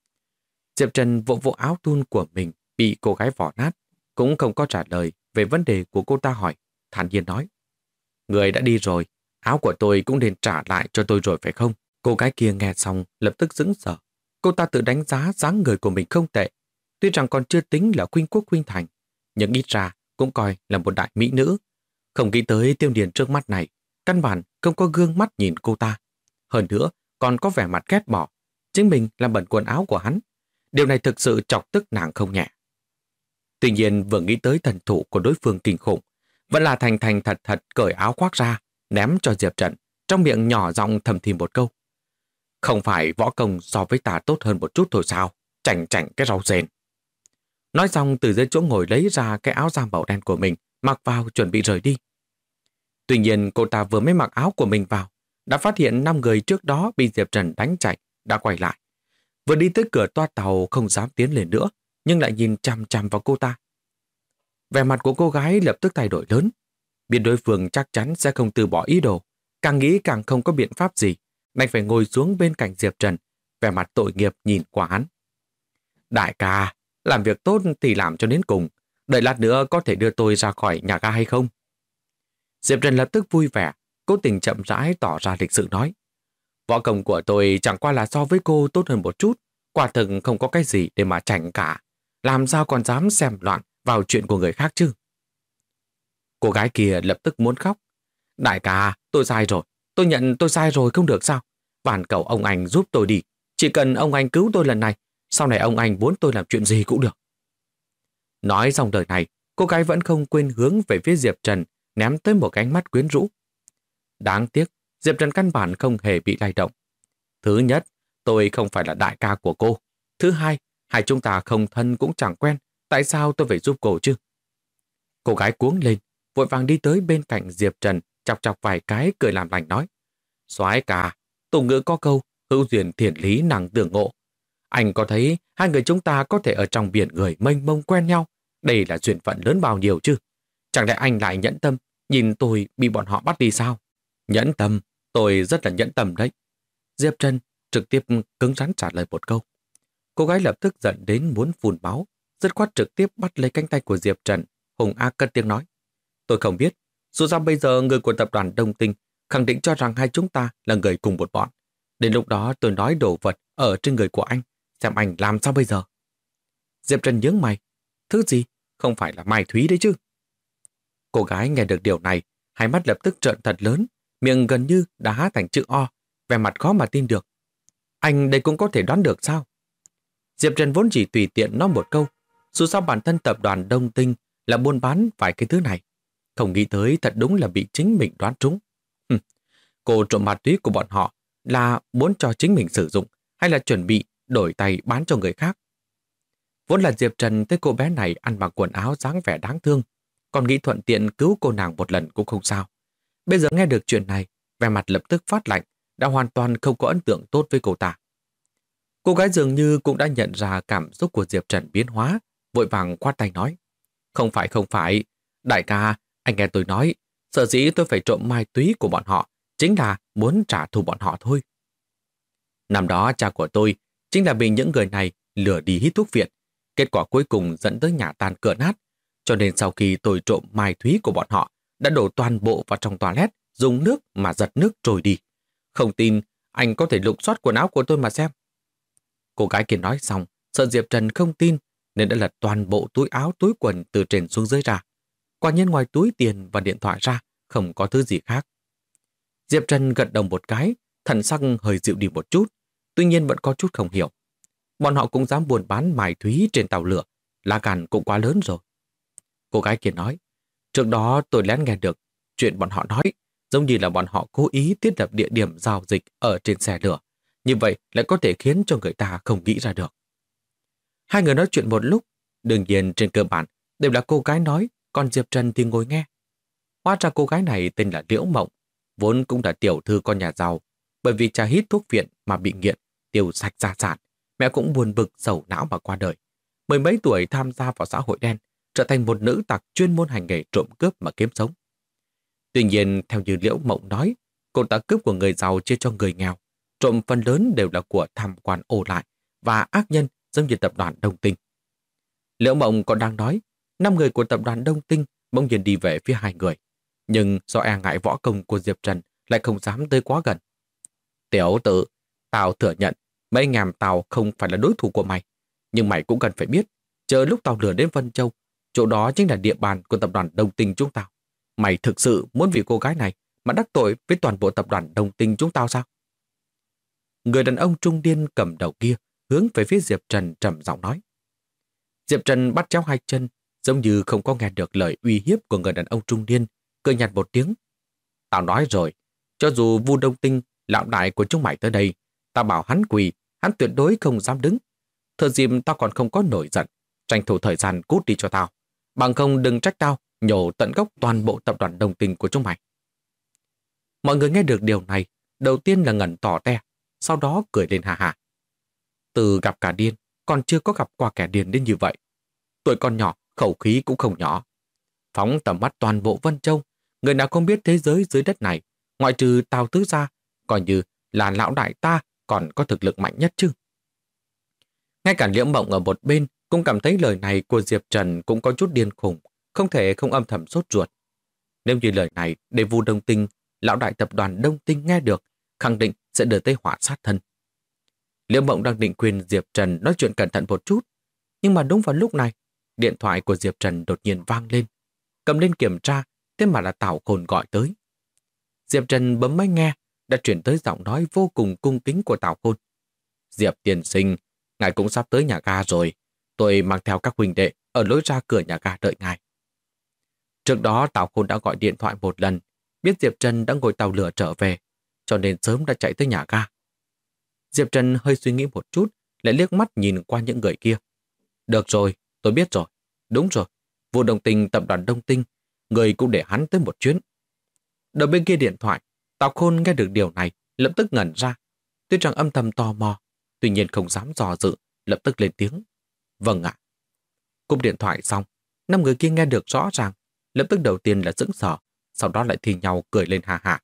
Diệp Trần vỗ vỗ áo thun của mình bị cô gái vỏ nát, cũng không có trả lời về vấn đề của cô ta hỏi, thản nhiên nói. Người đã đi rồi, áo của tôi cũng nên trả lại cho tôi rồi phải không? Cô gái kia nghe xong lập tức sững sờ. Cô ta tự đánh giá dáng người của mình không tệ, tuy rằng còn chưa tính là khuynh quốc khuynh thành, nhưng ít ra cũng coi là một đại mỹ nữ. Không nghĩ tới Tiêu Điền trước mắt này, căn bản không có gương mắt nhìn cô ta. Hơn nữa, còn có vẻ mặt ghét bỏ, chính mình làm bẩn quần áo của hắn. Điều này thực sự chọc tức nàng không nhẹ. Tuy nhiên vừa nghĩ tới thần thủ của đối phương kinh khủng, vẫn là thành thành thật thật cởi áo khoác ra, ném cho Diệp Trần, trong miệng nhỏ giọng thầm thì một câu. Không phải võ công so với ta tốt hơn một chút thôi sao? Chảnh chảnh cái rau rền. Nói xong từ dưới chỗ ngồi lấy ra cái áo da màu đen của mình, mặc vào chuẩn bị rời đi. Tuy nhiên cô ta vừa mới mặc áo của mình vào, đã phát hiện 5 người trước đó bị Diệp Trần đánh chạy, đã quay lại. Vừa đi tới cửa toa tàu không dám tiến lên nữa, nhưng lại nhìn chằm chằm vào cô ta. Vẻ mặt của cô gái lập tức thay đổi lớn. Biết đối phương chắc chắn sẽ không từ bỏ ý đồ, càng nghĩ càng không có biện pháp gì, đành phải ngồi xuống bên cạnh Diệp Trần, vẻ mặt tội nghiệp nhìn qua hắn. Đại ca, làm việc tốt thì làm cho đến cùng, đợi lát nữa có thể đưa tôi ra khỏi nhà ga hay không? Diệp Trần lập tức vui vẻ, cố tình chậm rãi tỏ ra lịch sự nói. Võ công của tôi chẳng qua là so với cô tốt hơn một chút, quả thực không có cái gì để mà chảnh cả. Làm sao còn dám xem loạn vào chuyện của người khác chứ? Cô gái kia lập tức muốn khóc. Đại ca, tôi sai rồi. Tôi nhận tôi sai rồi không được sao? Van cầu ông anh giúp tôi đi. Chỉ cần ông anh cứu tôi lần này, sau này ông anh muốn tôi làm chuyện gì cũng được. Nói xong đời này, cô gái vẫn không quên hướng về phía Diệp Trần, ném tới một cái ánh mắt quyến rũ. Đáng tiếc, Diệp Trần căn bản không hề bị lay động. Thứ nhất, tôi không phải là đại ca của cô. Thứ hai, hai chúng ta không thân cũng chẳng quen. Tại sao tôi phải giúp cô chứ? Cô gái cuống lên, vội vàng đi tới bên cạnh Diệp Trần, chọc chọc vài cái cười làm lành nói. Soái ca, tục ngữ có câu, hữu duyên thiện lý năng tưởng ngộ. Anh có thấy hai người chúng ta có thể ở trong biển người mênh mông quen nhau? Đây là duyên phận lớn bao nhiêu chứ? Chẳng lẽ anh lại nhẫn tâm, nhìn tôi bị bọn họ bắt đi sao? Nhẫn tâm, tôi rất là nhẫn tâm đấy. Diệp Trần trực tiếp cứng rắn trả lời một câu. Cô gái lập tức giận đến muốn phun máu, dứt khoát trực tiếp bắt lấy cánh tay của Diệp Trần, hùng ác cất tiếng nói. Tôi không biết, dù sao bây giờ người của tập đoàn Đông Tinh khẳng định cho rằng hai chúng ta là người cùng một bọn. Đến lúc đó tôi nói đồ vật ở trên người của anh, xem anh làm sao bây giờ. Diệp Trần nhướng mày. Thứ gì? Không phải là Mai Thúy đấy chứ? Cô gái nghe được điều này, hai mắt lập tức trợn thật lớn, miệng gần như đã há thành chữ O, vẻ mặt khó mà tin được. Anh đây cũng có thể đoán được sao? Diệp Trần vốn chỉ tùy tiện nói một câu, dù sao bản thân tập đoàn Đông Tinh là buôn bán vài cái thứ này. Không nghĩ tới thật đúng là bị chính mình đoán trúng. Cô trộm ma túy của bọn họ là muốn cho chính mình sử dụng hay là chuẩn bị đổi tay bán cho người khác? Vốn là Diệp Trần thấy cô bé này ăn mặc quần áo dáng vẻ đáng thương, còn nghĩ thuận tiện cứu cô nàng một lần cũng không sao. Bây giờ nghe được chuyện này, vẻ mặt lập tức phát lạnh, đã hoàn toàn không có ấn tượng tốt với cô ta. Cô gái dường như cũng đã nhận ra cảm xúc của Diệp Trần biến hóa, vội vàng khoát tay nói. Không phải, đại ca, anh nghe tôi nói, sở dĩ tôi phải trộm ma túy của bọn họ, chính là muốn trả thù bọn họ thôi. Năm đó cha của tôi chính là bị những người này lừa đi hít thuốc viện, kết quả cuối cùng dẫn tới nhà tan cửa nát, cho nên sau khi tôi trộm ma túy của bọn họ, đã đổ toàn bộ vào trong toilet, dùng nước mà giật nước trôi đi. Không tin, anh có thể lục soát quần áo của tôi mà xem. Cô gái kia nói xong, sợ Diệp Trần không tin, nên đã lật toàn bộ túi áo túi quần từ trên xuống dưới ra. Quả nhiên ngoài túi tiền và điện thoại ra, không có thứ gì khác. Diệp Trần gật đầu một cái, thần sắc hơi dịu đi một chút, tuy nhiên vẫn có chút không hiểu. Bọn họ cũng dám buôn bán mài thúy trên tàu lửa, lá gan cũng quá lớn rồi. Cô gái kia nói, trước đó tôi lén nghe được chuyện bọn họ nói, giống như là bọn họ cố ý thiết lập địa điểm giao dịch ở trên xe lửa. Như vậy lại có thể khiến cho người ta không nghĩ ra được. Hai người nói chuyện một lúc, đương nhiên trên cơ bản đều là cô gái nói, còn Diệp Trần thì ngồi nghe. Hóa ra cô gái này tên là Liễu Mộng, vốn cũng là tiểu thư con nhà giàu, bởi vì cha hít thuốc viện mà bị nghiện, tiêu sạch gia sản, mẹ cũng buồn bực sầu não mà qua đời. Mười mấy tuổi tham gia vào xã hội đen, trở thành một nữ tặc chuyên môn hành nghề trộm cướp mà kiếm sống. Tuy nhiên, theo như Liễu Mộng nói, cô ta cướp của người giàu chia cho người nghèo, trộm phần lớn đều là của tham quan ổ lại và ác nhân giống như tập đoàn Đông Tinh. Liễu Mộng còn đang nói, 5 người của tập đoàn Đông Tinh bỗng nhiên đi về phía 2 người, nhưng do e ngại võ công của Diệp Trần lại không dám tới quá gần. Tiểu tử, tao thừa nhận mấy anh em tao không phải là đối thủ của mày, nhưng mày cũng cần phải biết, chờ lúc tao lừa đến Vân Châu, chỗ đó chính là địa bàn của tập đoàn Đông Tinh chúng tao. Mày thực sự muốn vì cô gái này mà đắc tội với toàn bộ tập đoàn Đông Tinh chúng tao sao? Người đàn ông trung niên cầm đầu kia hướng về phía Diệp Trần trầm giọng nói. Diệp Trần bắt chéo hai chân, giống như không có nghe được lời uy hiếp của người đàn ông trung niên, cười nhạt một tiếng. Tao nói rồi, cho dù Vu Đông Tinh, lão đại của chúng mày tới đây, tao bảo hắn quỳ, hắn tuyệt đối không dám đứng. Thừa dịp tao còn không có nổi giận, tranh thủ thời gian cút đi cho tao. Bằng không đừng trách tao nhổ tận gốc toàn bộ tập đoàn Đông Tinh của chúng mày. Mọi người nghe được điều này, đầu tiên là ngẩn tỏ te, sau đó cười lên hà hà. Từ gặp cả điên, còn chưa có gặp qua kẻ điên đến như vậy. Tuổi còn nhỏ, khẩu khí cũng không nhỏ. Phóng tầm mắt toàn bộ Vân Châu, người nào không biết thế giới dưới đất này, ngoại trừ Tào Tứ ra, coi như là lão đại ta còn có thực lực mạnh nhất chứ. Ngay cả Liễu Mộng ở một bên cũng cảm thấy lời này của Diệp Trần cũng có chút điên khùng, không thể không âm thầm sốt ruột. Nếu như lời này để Vu Đông Tinh, lão đại tập đoàn Đông Tinh nghe được, khẳng định sẽ đưa tới họa sát thân. Liễu Mộng đang định khuyên Diệp Trần nói chuyện cẩn thận một chút, nhưng mà đúng vào lúc này, điện thoại của Diệp Trần đột nhiên vang lên. Cầm lên kiểm tra, thế mà là Tào Khôn gọi tới. Diệp Trần bấm máy nghe, đã chuyển tới giọng nói vô cùng cung kính của Tào Khôn. Diệp tiên sinh, ngài cũng sắp tới nhà ga rồi. Tôi mang theo các huynh đệ ở lối ra cửa nhà ga đợi ngài. Trước đó Tào Khôn đã gọi điện thoại một lần, biết Diệp Trần đã ngồi tàu lửa trở về, cho nên sớm đã chạy tới nhà ga. Diệp Trần hơi suy nghĩ một chút, lại liếc mắt nhìn qua những người kia. Được rồi, tôi biết rồi. Đúng rồi, Vu Đông Tinh tập đoàn Đông Tinh, người cũng để hắn tới một chuyến. Đầu bên kia điện thoại, Tào Khôn nghe được điều này, lập tức ngẩn ra. Tuy rằng âm thầm tò mò, tuy nhiên không dám dò dự, lập tức lên tiếng. Vâng ạ. Cúp điện thoại xong, 5 người kia nghe được rõ ràng, lập tức đầu tiên là sững sờ, sau đó lại thì nhau cười lên hà hà.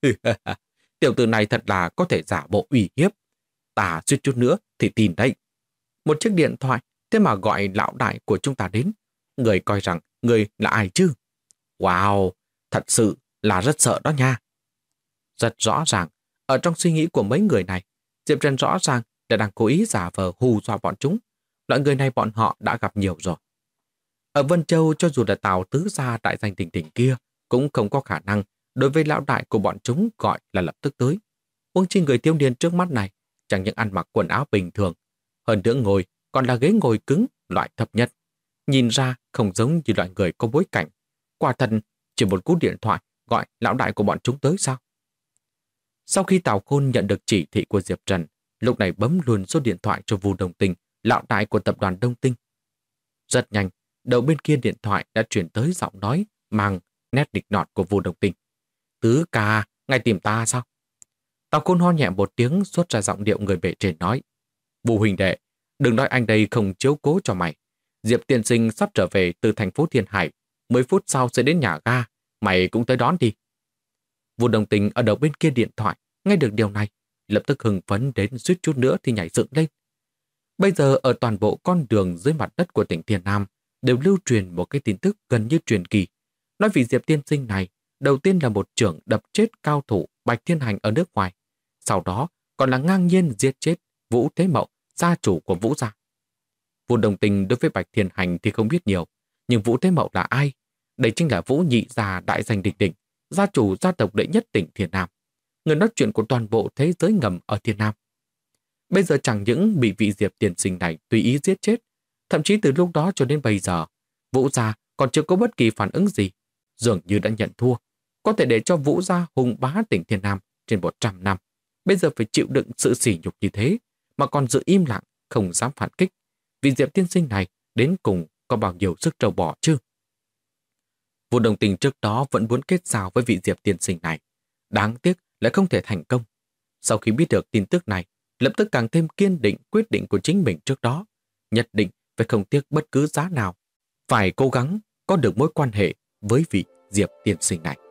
Tiểu tử này thật là có thể giả bộ uy hiếp. Ta suýt chút nữa thì tin đấy. Một chiếc điện thoại, thế mà gọi lão đại của chúng ta đến. Người coi rằng người là ai chứ? Wow, thật sự là rất sợ đó nha. Rất rõ ràng, ở trong suy nghĩ của mấy người này, Diệp Trần rõ ràng là đang cố ý giả vờ hù dọa bọn chúng. Loại người này bọn họ đã gặp nhiều rồi. Ở Vân Châu, cho dù là Tào Tứ gia đại danh đỉnh đỉnh kia, cũng không có khả năng đối với lão đại của bọn chúng gọi là lập tức tới. Huống chi người thiếu niên trước mắt này chẳng những ăn mặc quần áo bình thường, hơn nữa ngồi còn là ghế ngồi cứng loại thấp nhất. Nhìn ra không giống như loại người có bối cảnh. Quả thật, chỉ một cú điện thoại gọi lão đại của bọn chúng tới sao? Sau khi Tào Khôn nhận được chỉ thị của Diệp Trần, lúc này bấm luôn số điện thoại cho Vu Đông Tinh, lão đại của tập đoàn Đông Tinh. Rất nhanh, đầu bên kia điện thoại đã chuyển tới giọng nói mang nét nịnh nọt của Vu Đông Tinh. Tứ ca, ngài tìm ta sao? Tào Khôn ho nhẹ một tiếng xuất ra giọng điệu người bề trên nói. Vu huynh đệ, đừng nói anh đây không chiếu cố cho mày. Diệp tiên sinh sắp trở về từ thành phố Thiên Hải, 10 phút sau sẽ đến nhà ga, mày cũng tới đón đi. Vu Đông Tinh ở đầu bên kia điện thoại nghe được điều này, lập tức hưng phấn đến suýt chút nữa thì nhảy dựng lên. Bây giờ ở toàn bộ con đường dưới mặt đất của tỉnh Thiên Nam đều lưu truyền một cái tin tức gần như truyền kỳ. Nói vì Diệp tiên sinh này đầu tiên là một trưởng đập chết cao thủ Bạch Thiên Hành ở nước ngoài, sau đó còn là ngang nhiên giết chết Vũ Thế Mậu, gia chủ của Vũ gia. Vu Đông Tinh đối với Bạch Thiên Hành thì không biết nhiều, nhưng Vũ Thế Mậu là ai? Đây chính là Vũ nhị gia đại danh đỉnh đỉnh, gia chủ gia tộc đệ nhất tỉnh Thiên Nam, người nói chuyện của toàn bộ thế giới ngầm ở Thiên Nam. Bây giờ chẳng những bị vị Diệp tiên sinh này tùy ý giết chết, thậm chí từ lúc đó cho đến bây giờ, Vũ gia còn chưa có bất kỳ phản ứng gì, dường như đã nhận thua, có thể để cho Vũ gia hùng bá tỉnh Thiên Nam trên 100 năm. Bây giờ phải chịu đựng sự sỉ nhục như thế, mà còn giữ im lặng, không dám phản kích. Vì Diệp tiên sinh này đến cùng có bao nhiêu sức trâu bò chứ? Vu Đông Tinh trước đó vẫn muốn kết giao với vị Diệp tiên sinh này, đáng tiếc lại không thể thành công. Sau khi biết được tin tức này, lập tức càng thêm kiên định quyết định của chính mình trước đó, nhất định phải không tiếc bất cứ giá nào, phải cố gắng có được mối quan hệ với vị Diệp tiên sinh này.